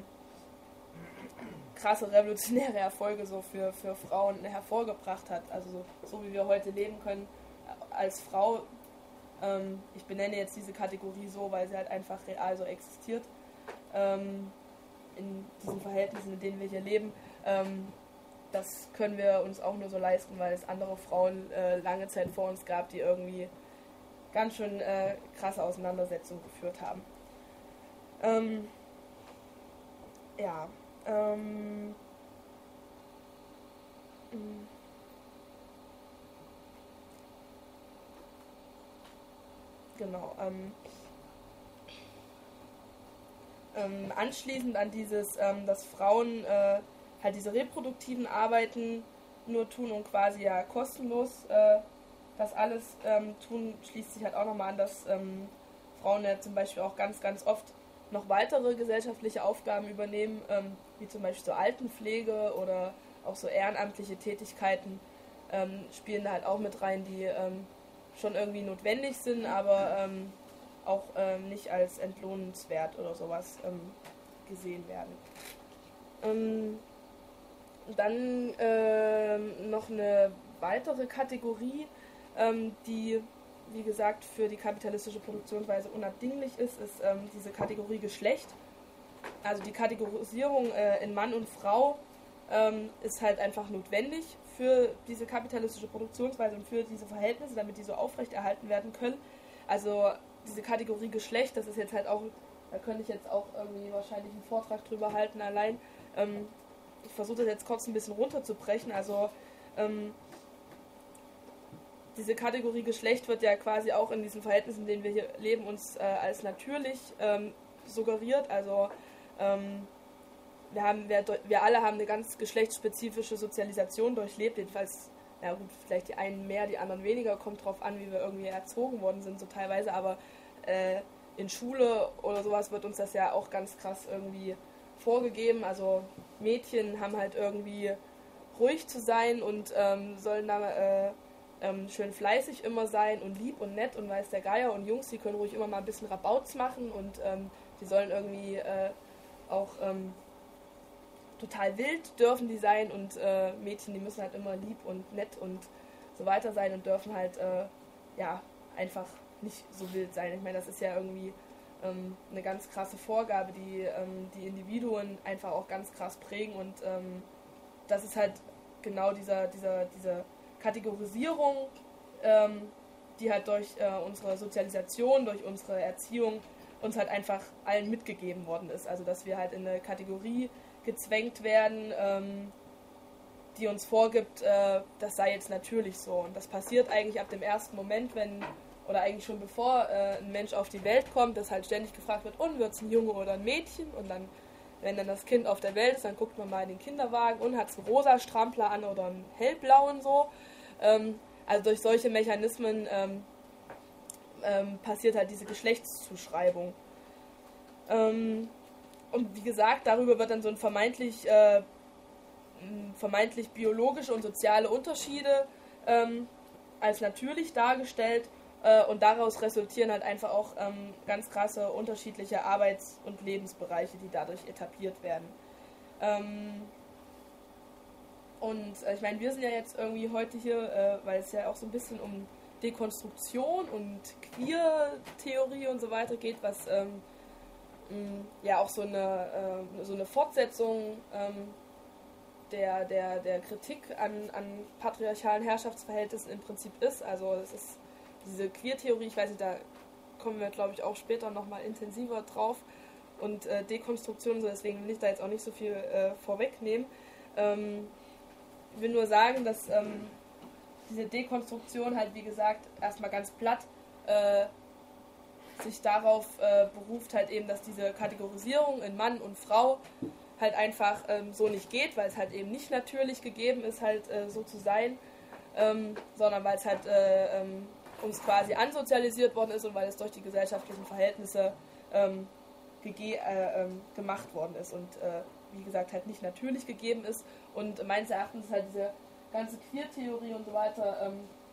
krasse revolutionäre Erfolge so für Frauen hervorgebracht hat. Also so wie wir heute leben können als Frau. Ich benenne jetzt diese Kategorie so, weil sie halt einfach real so existiert. In diesen Verhältnissen, in denen wir hier leben. Das können wir uns auch nur so leisten, weil es andere Frauen lange Zeit vor uns gab, die irgendwie ganz schön krasse Auseinandersetzungen geführt haben. Genau. Anschließend an dieses, dass Frauen halt diese reproduktiven Arbeiten nur tun und quasi ja kostenlos das alles tun, schließt sich halt auch nochmal an, dass Frauen ja zum Beispiel auch ganz, ganz oft noch weitere gesellschaftliche Aufgaben übernehmen, wie zum Beispiel so Altenpflege oder auch so ehrenamtliche Tätigkeiten spielen da halt auch mit rein, die schon irgendwie notwendig sind, aber auch nicht als entlohnenswert oder sowas gesehen werden. Dann noch eine weitere Kategorie, die, wie gesagt, für die kapitalistische Produktionsweise unabdinglich ist diese Kategorie Geschlecht. Also die Kategorisierung in Mann und Frau ist halt einfach notwendig für diese kapitalistische Produktionsweise und für diese Verhältnisse, damit die so aufrechterhalten werden können. Also diese Kategorie Geschlecht, das ist jetzt halt auch, da könnte ich jetzt auch irgendwie wahrscheinlich einen Vortrag drüber halten allein. Ich versuche das jetzt kurz ein bisschen runterzubrechen. Also diese Kategorie Geschlecht wird ja quasi auch in diesen Verhältnissen, in denen wir hier leben, uns als natürlich suggeriert. Also wir alle haben eine ganz geschlechtsspezifische Sozialisation durchlebt, jedenfalls, ja gut, vielleicht die einen mehr, die anderen weniger, kommt drauf an, wie wir irgendwie erzogen worden sind, so teilweise, aber in Schule oder sowas wird uns das ja auch ganz krass irgendwie vorgegeben. Also Mädchen haben halt irgendwie ruhig zu sein und sollen da schön fleißig immer sein und lieb und nett und weiß der Geier, und Jungs, die können ruhig immer mal ein bisschen Rabauts machen und die sollen irgendwie auch total wild dürfen die sein, und Mädchen, die müssen halt immer lieb und nett und so weiter sein und dürfen halt einfach nicht so wild sein. Ich meine, das ist ja irgendwie eine ganz krasse Vorgabe, die die Individuen einfach auch ganz krass prägen, und das ist halt genau diese Kategorisierung, die halt durch unsere Sozialisation, durch unsere Erziehung uns halt einfach allen mitgegeben worden ist. Also dass wir halt in eine Kategorie gezwängt werden, die uns vorgibt, das sei jetzt natürlich so. Und das passiert eigentlich ab dem ersten Moment, oder eigentlich schon bevor ein Mensch auf die Welt kommt, dass halt ständig gefragt wird, und wird es ein Junge oder ein Mädchen? Und dann, wenn dann das Kind auf der Welt ist, dann guckt man mal in den Kinderwagen, und hat es einen rosa Strampler an oder einen hellblauen so. Also durch solche Mechanismen passiert halt diese Geschlechtszuschreibung. Und wie gesagt, darüber wird dann so ein vermeintlich biologische und soziale Unterschiede als natürlich dargestellt, und daraus resultieren halt einfach auch ganz krasse unterschiedliche Arbeits- und Lebensbereiche, die dadurch etabliert werden. Und ich meine, wir sind ja jetzt irgendwie heute hier, weil es ja auch so ein bisschen um Dekonstruktion und Queer-Theorie und so weiter geht, was ja auch so eine Fortsetzung der Kritik an patriarchalen Herrschaftsverhältnissen im Prinzip ist. Also es ist diese Queer-Theorie, ich weiß nicht, da kommen wir, glaube ich, auch später nochmal intensiver drauf, und Dekonstruktion, so, deswegen will ich da jetzt auch nicht so viel vorwegnehmen. Ich will nur sagen, dass diese Dekonstruktion halt, wie gesagt, erstmal ganz platt sich darauf beruft, halt eben, dass diese Kategorisierung in Mann und Frau halt einfach so nicht geht, weil es halt eben nicht natürlich gegeben ist, halt so zu sein, sondern weil es halt uns quasi ansozialisiert worden ist und weil es durch die gesellschaftlichen Verhältnisse gemacht worden ist und wie gesagt halt nicht natürlich gegeben ist. Und meines Erachtens ist halt diese ganze Queer-Theorie und so weiter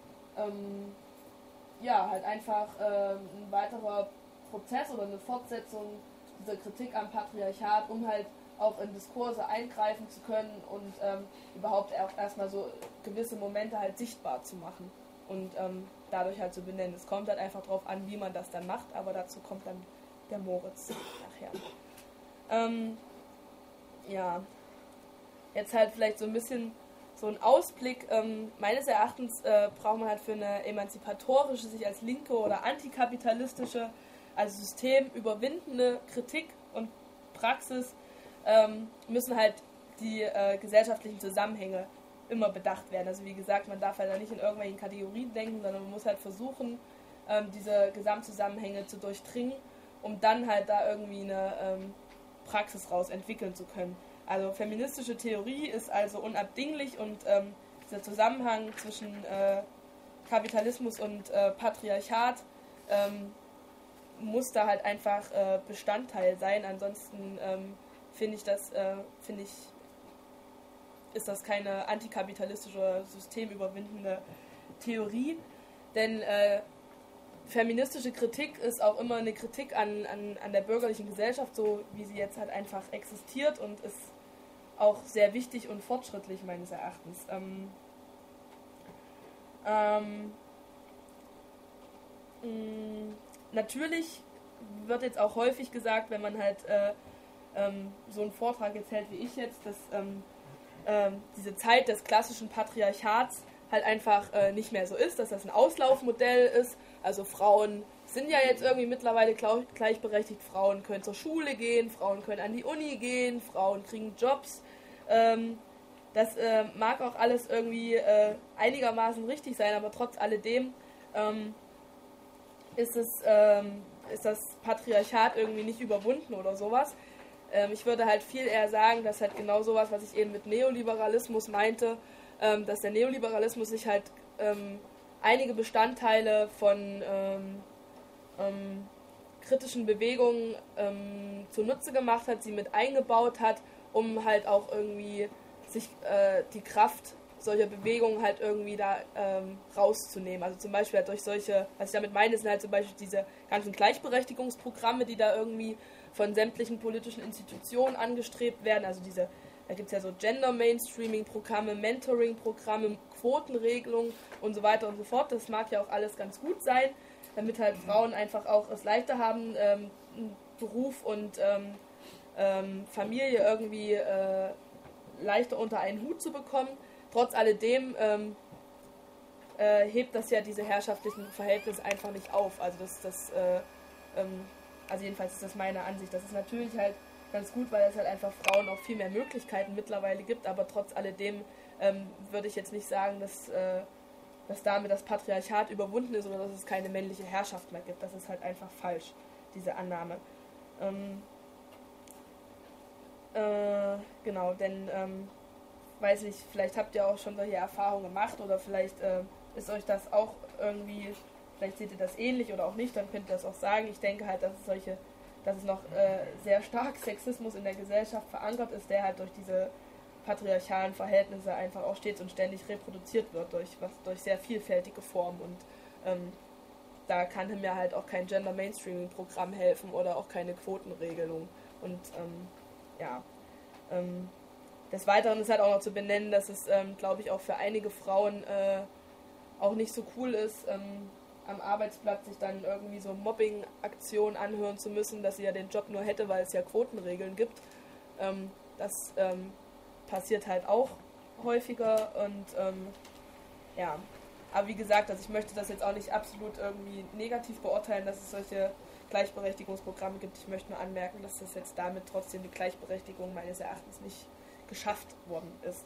halt einfach ein weiterer Prozess oder eine Fortsetzung dieser Kritik am Patriarchat, um halt auch in Diskurse eingreifen zu können und überhaupt auch erstmal so gewisse Momente halt sichtbar zu machen und dadurch halt zu benennen. Es kommt halt einfach drauf an, wie man das dann macht, aber dazu kommt dann der Moritz nachher. Jetzt halt vielleicht so ein bisschen so ein Ausblick. Meines Erachtens braucht man halt für eine emanzipatorische, sich als linke oder antikapitalistische, also systemüberwindende Kritik und Praxis müssen halt die gesellschaftlichen Zusammenhänge immer bedacht werden. Also wie gesagt, man darf halt da nicht in irgendwelchen Kategorien denken, sondern man muss halt versuchen, diese Gesamtzusammenhänge zu durchdringen, um dann halt da irgendwie eine Praxis raus entwickeln zu können. Also feministische Theorie ist also unabdinglich und dieser Zusammenhang zwischen Kapitalismus und Patriarchat muss da halt einfach Bestandteil sein. Ansonsten ist das keine antikapitalistische oder systemüberwindende Theorie, denn feministische Kritik ist auch immer eine Kritik an der bürgerlichen Gesellschaft, so wie sie jetzt halt einfach existiert und ist auch sehr wichtig und fortschrittlich meines Erachtens. Natürlich wird jetzt auch häufig gesagt, wenn man halt so einen Vortrag jetzt hält wie ich jetzt, dass diese Zeit des klassischen Patriarchats halt einfach nicht mehr so ist, dass das ein Auslaufmodell ist. Also Frauen sind ja jetzt irgendwie mittlerweile gleichberechtigt, Frauen können zur Schule gehen, Frauen können an die Uni gehen, Frauen kriegen Jobs. Das mag auch alles irgendwie einigermaßen richtig sein, aber trotz alledem ist das Patriarchat irgendwie nicht überwunden oder sowas. Ich würde halt viel eher sagen, dass halt genau sowas, was ich eben mit Neoliberalismus meinte, dass der Neoliberalismus sich halt einige Bestandteile von kritischen Bewegungen zunutze gemacht hat, sie mit eingebaut hat, um halt auch irgendwie sich die Kraft solcher Bewegungen halt irgendwie da rauszunehmen. Also zum Beispiel halt durch solche, was ich damit meine, sind halt zum Beispiel diese ganzen Gleichberechtigungsprogramme, die da irgendwie von sämtlichen politischen Institutionen angestrebt werden. Also da gibt es ja so Gender-Mainstreaming-Programme, Mentoring-Programme, Quotenregelungen und so weiter und so fort. Das mag ja auch alles ganz gut sein, damit halt Frauen einfach auch es leichter haben, Beruf und Familie irgendwie leichter unter einen Hut zu bekommen. Trotz alledem hebt das ja diese herrschaftlichen Verhältnisse einfach nicht auf. Also also jedenfalls ist das meine Ansicht. Das ist natürlich halt ganz gut, weil es halt einfach Frauen auch viel mehr Möglichkeiten mittlerweile gibt, aber trotz alledem würde ich jetzt nicht sagen, dass damit das Patriarchat überwunden ist oder dass es keine männliche Herrschaft mehr gibt. Das ist halt einfach falsch, diese Annahme. Genau, denn weiß nicht, vielleicht habt ihr auch schon solche Erfahrungen gemacht oder vielleicht ist euch das auch irgendwie, vielleicht seht ihr das ähnlich oder auch nicht, dann könnt ihr das auch sagen. Ich denke halt, dass es noch sehr stark Sexismus in der Gesellschaft verankert ist, der halt durch diese patriarchalen Verhältnisse einfach auch stets und ständig reproduziert wird durch sehr vielfältige Formen und da kann mir halt auch kein Gender Mainstreaming Programm helfen oder auch keine Quotenregelung und des Weiteren ist halt auch noch zu benennen, dass es glaube ich auch für einige Frauen auch nicht so cool ist, am Arbeitsplatz sich dann irgendwie so Mobbing-Aktionen anhören zu müssen, dass sie ja den Job nur hätte, weil es ja Quotenregeln gibt. Das passiert halt auch häufiger und aber wie gesagt, also ich möchte das jetzt auch nicht absolut irgendwie negativ beurteilen, dass es solche Gleichberechtigungsprogramme gibt. Ich möchte nur anmerken, dass das jetzt damit trotzdem die Gleichberechtigung meines Erachtens nicht geschafft worden ist.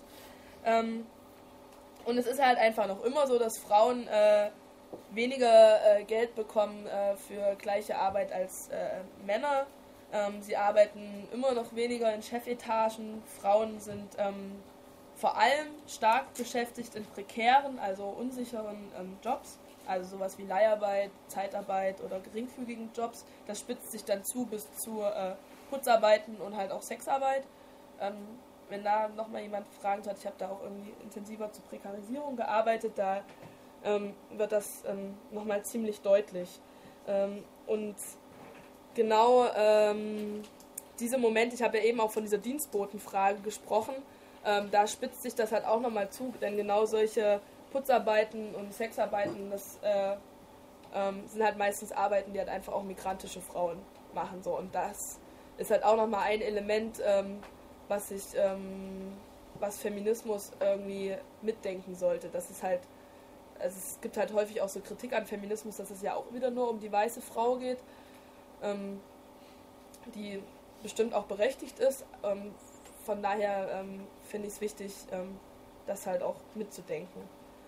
Und es ist halt einfach noch immer so, dass Frauen weniger Geld bekommen für gleiche Arbeit als Männer. Sie arbeiten immer noch weniger in Chefetagen. Frauen sind vor allem stark beschäftigt in prekären, also unsicheren Jobs. also sowas wie Leiharbeit, Zeitarbeit oder geringfügigen Jobs. Das spitzt sich dann zu bis zu Putzarbeiten und halt auch Sexarbeit. Wenn da nochmal jemand Fragen hat, ich habe da auch irgendwie intensiver zur Prekarisierung gearbeitet, da wird das nochmal ziemlich deutlich. Und genau diese Momente, ich habe ja eben auch von dieser Dienstbotenfrage gesprochen, da spitzt sich das halt auch nochmal zu, denn genau solche Putzarbeiten und Sexarbeiten, das sind halt meistens Arbeiten, die halt einfach auch migrantische Frauen machen. So. Und das ist halt auch nochmal ein Element, was Feminismus irgendwie mitdenken sollte. Das ist halt, also es gibt halt häufig auch so Kritik an Feminismus, dass es ja auch wieder nur um die weiße Frau geht, die bestimmt auch berechtigt ist. Von daher finde ich es wichtig, das halt auch mitzudenken.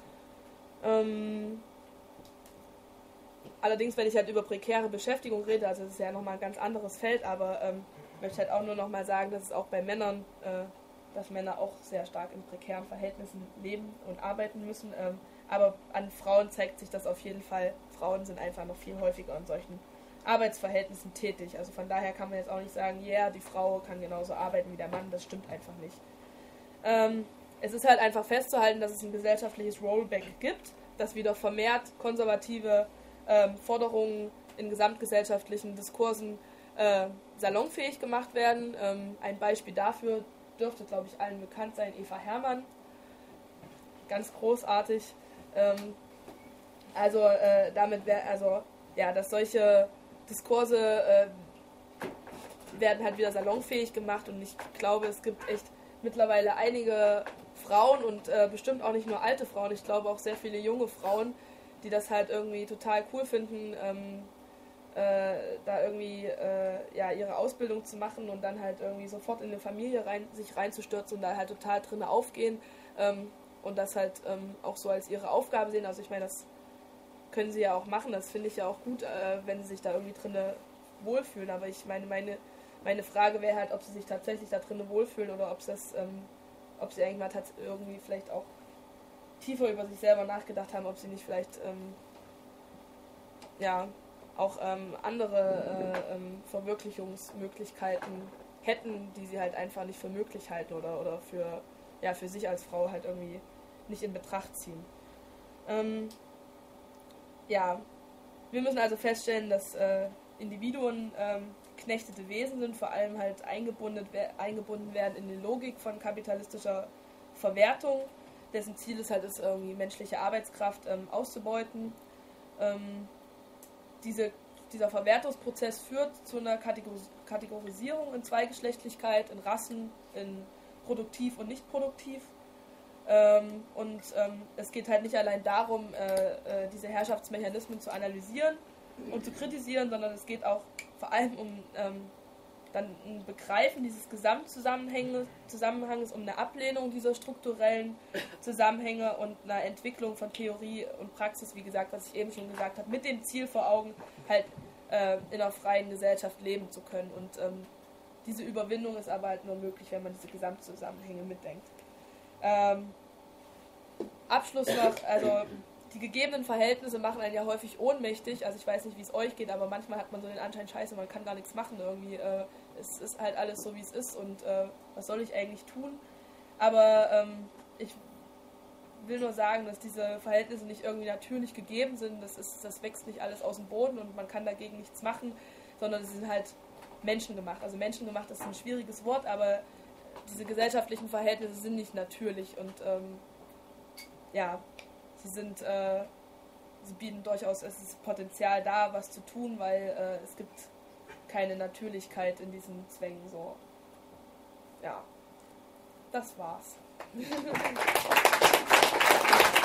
Allerdings, wenn ich halt über prekäre Beschäftigung rede, also das ist ja nochmal ein ganz anderes Feld, aber möchte halt auch nur nochmal sagen, dass es auch bei Männern, dass Männer auch sehr stark in prekären Verhältnissen leben und arbeiten müssen. Aber an Frauen zeigt sich das auf jeden Fall. Frauen sind einfach noch viel häufiger in solchen Arbeitsverhältnissen tätig. Also von daher kann man jetzt auch nicht sagen, ja, die Frau kann genauso arbeiten wie der Mann. Das stimmt einfach nicht. Es ist halt einfach festzuhalten, dass es ein gesellschaftliches Rollback gibt, dass wieder vermehrt konservative Forderungen in gesamtgesellschaftlichen Diskursen salonfähig gemacht werden. Ein Beispiel dafür dürfte, glaube ich, allen bekannt sein, Eva Herrmann. Ganz großartig. Damit wäre, dass solche Diskurse werden halt wieder salonfähig gemacht und ich glaube, es gibt echt mittlerweile einige Frauen und bestimmt auch nicht nur alte Frauen, ich glaube auch sehr viele junge Frauen, die das halt irgendwie total cool finden, da irgendwie ihre Ausbildung zu machen und dann halt irgendwie sofort in eine Familie sich reinzustürzen und da halt total drin aufgehen und das halt auch so als ihre Aufgabe sehen. Also ich meine, das können sie ja auch machen, das finde ich ja auch gut, wenn sie sich da irgendwie drin wohlfühlen, aber ich meine Frage wäre halt, ob sie sich tatsächlich da drin wohlfühlen oder ob sie eigentlich mal irgendwie vielleicht auch tiefer über sich selber nachgedacht haben, ob sie nicht vielleicht auch andere Verwirklichungsmöglichkeiten hätten, die sie halt einfach nicht für möglich halten oder für sich als Frau halt irgendwie nicht in Betracht ziehen. Wir müssen also feststellen, dass Individuen knechtete Wesen sind, vor allem halt eingebunden werden in die Logik von kapitalistischer Verwertung, dessen Ziel es halt ist, irgendwie menschliche Arbeitskraft auszubeuten. Dieser Verwertungsprozess führt zu einer Kategorisierung in Zweigeschlechtlichkeit, in Rassen, in produktiv und nicht produktiv. Es geht halt nicht allein darum, diese Herrschaftsmechanismen zu analysieren und zu kritisieren, sondern es geht auch vor allem um dann ein Begreifen dieses Gesamtzusammenhanges, um eine Ablehnung dieser strukturellen Zusammenhänge und eine Entwicklung von Theorie und Praxis, wie gesagt, was ich eben schon gesagt habe, mit dem Ziel vor Augen, halt in einer freien Gesellschaft leben zu können. Und diese Überwindung ist aber halt nur möglich, wenn man diese Gesamtzusammenhänge mitdenkt. Abschluss noch, also die gegebenen Verhältnisse machen einen ja häufig ohnmächtig, also ich weiß nicht, wie es euch geht, aber manchmal hat man so den Anschein, scheiße, man kann gar nichts machen irgendwie, es ist halt alles so, wie es ist und was soll ich eigentlich tun? Aber ich will nur sagen, dass diese Verhältnisse nicht irgendwie natürlich gegeben sind, das wächst nicht alles aus dem Boden und man kann dagegen nichts machen, sondern sie sind halt menschengemacht. Also menschengemacht ist ein schwieriges Wort, aber diese gesellschaftlichen Verhältnisse sind nicht natürlich und sie bieten durchaus, es ist Potenzial da, was zu tun, weil es gibt keine Natürlichkeit in diesen Zwängen so. Ja, das war's.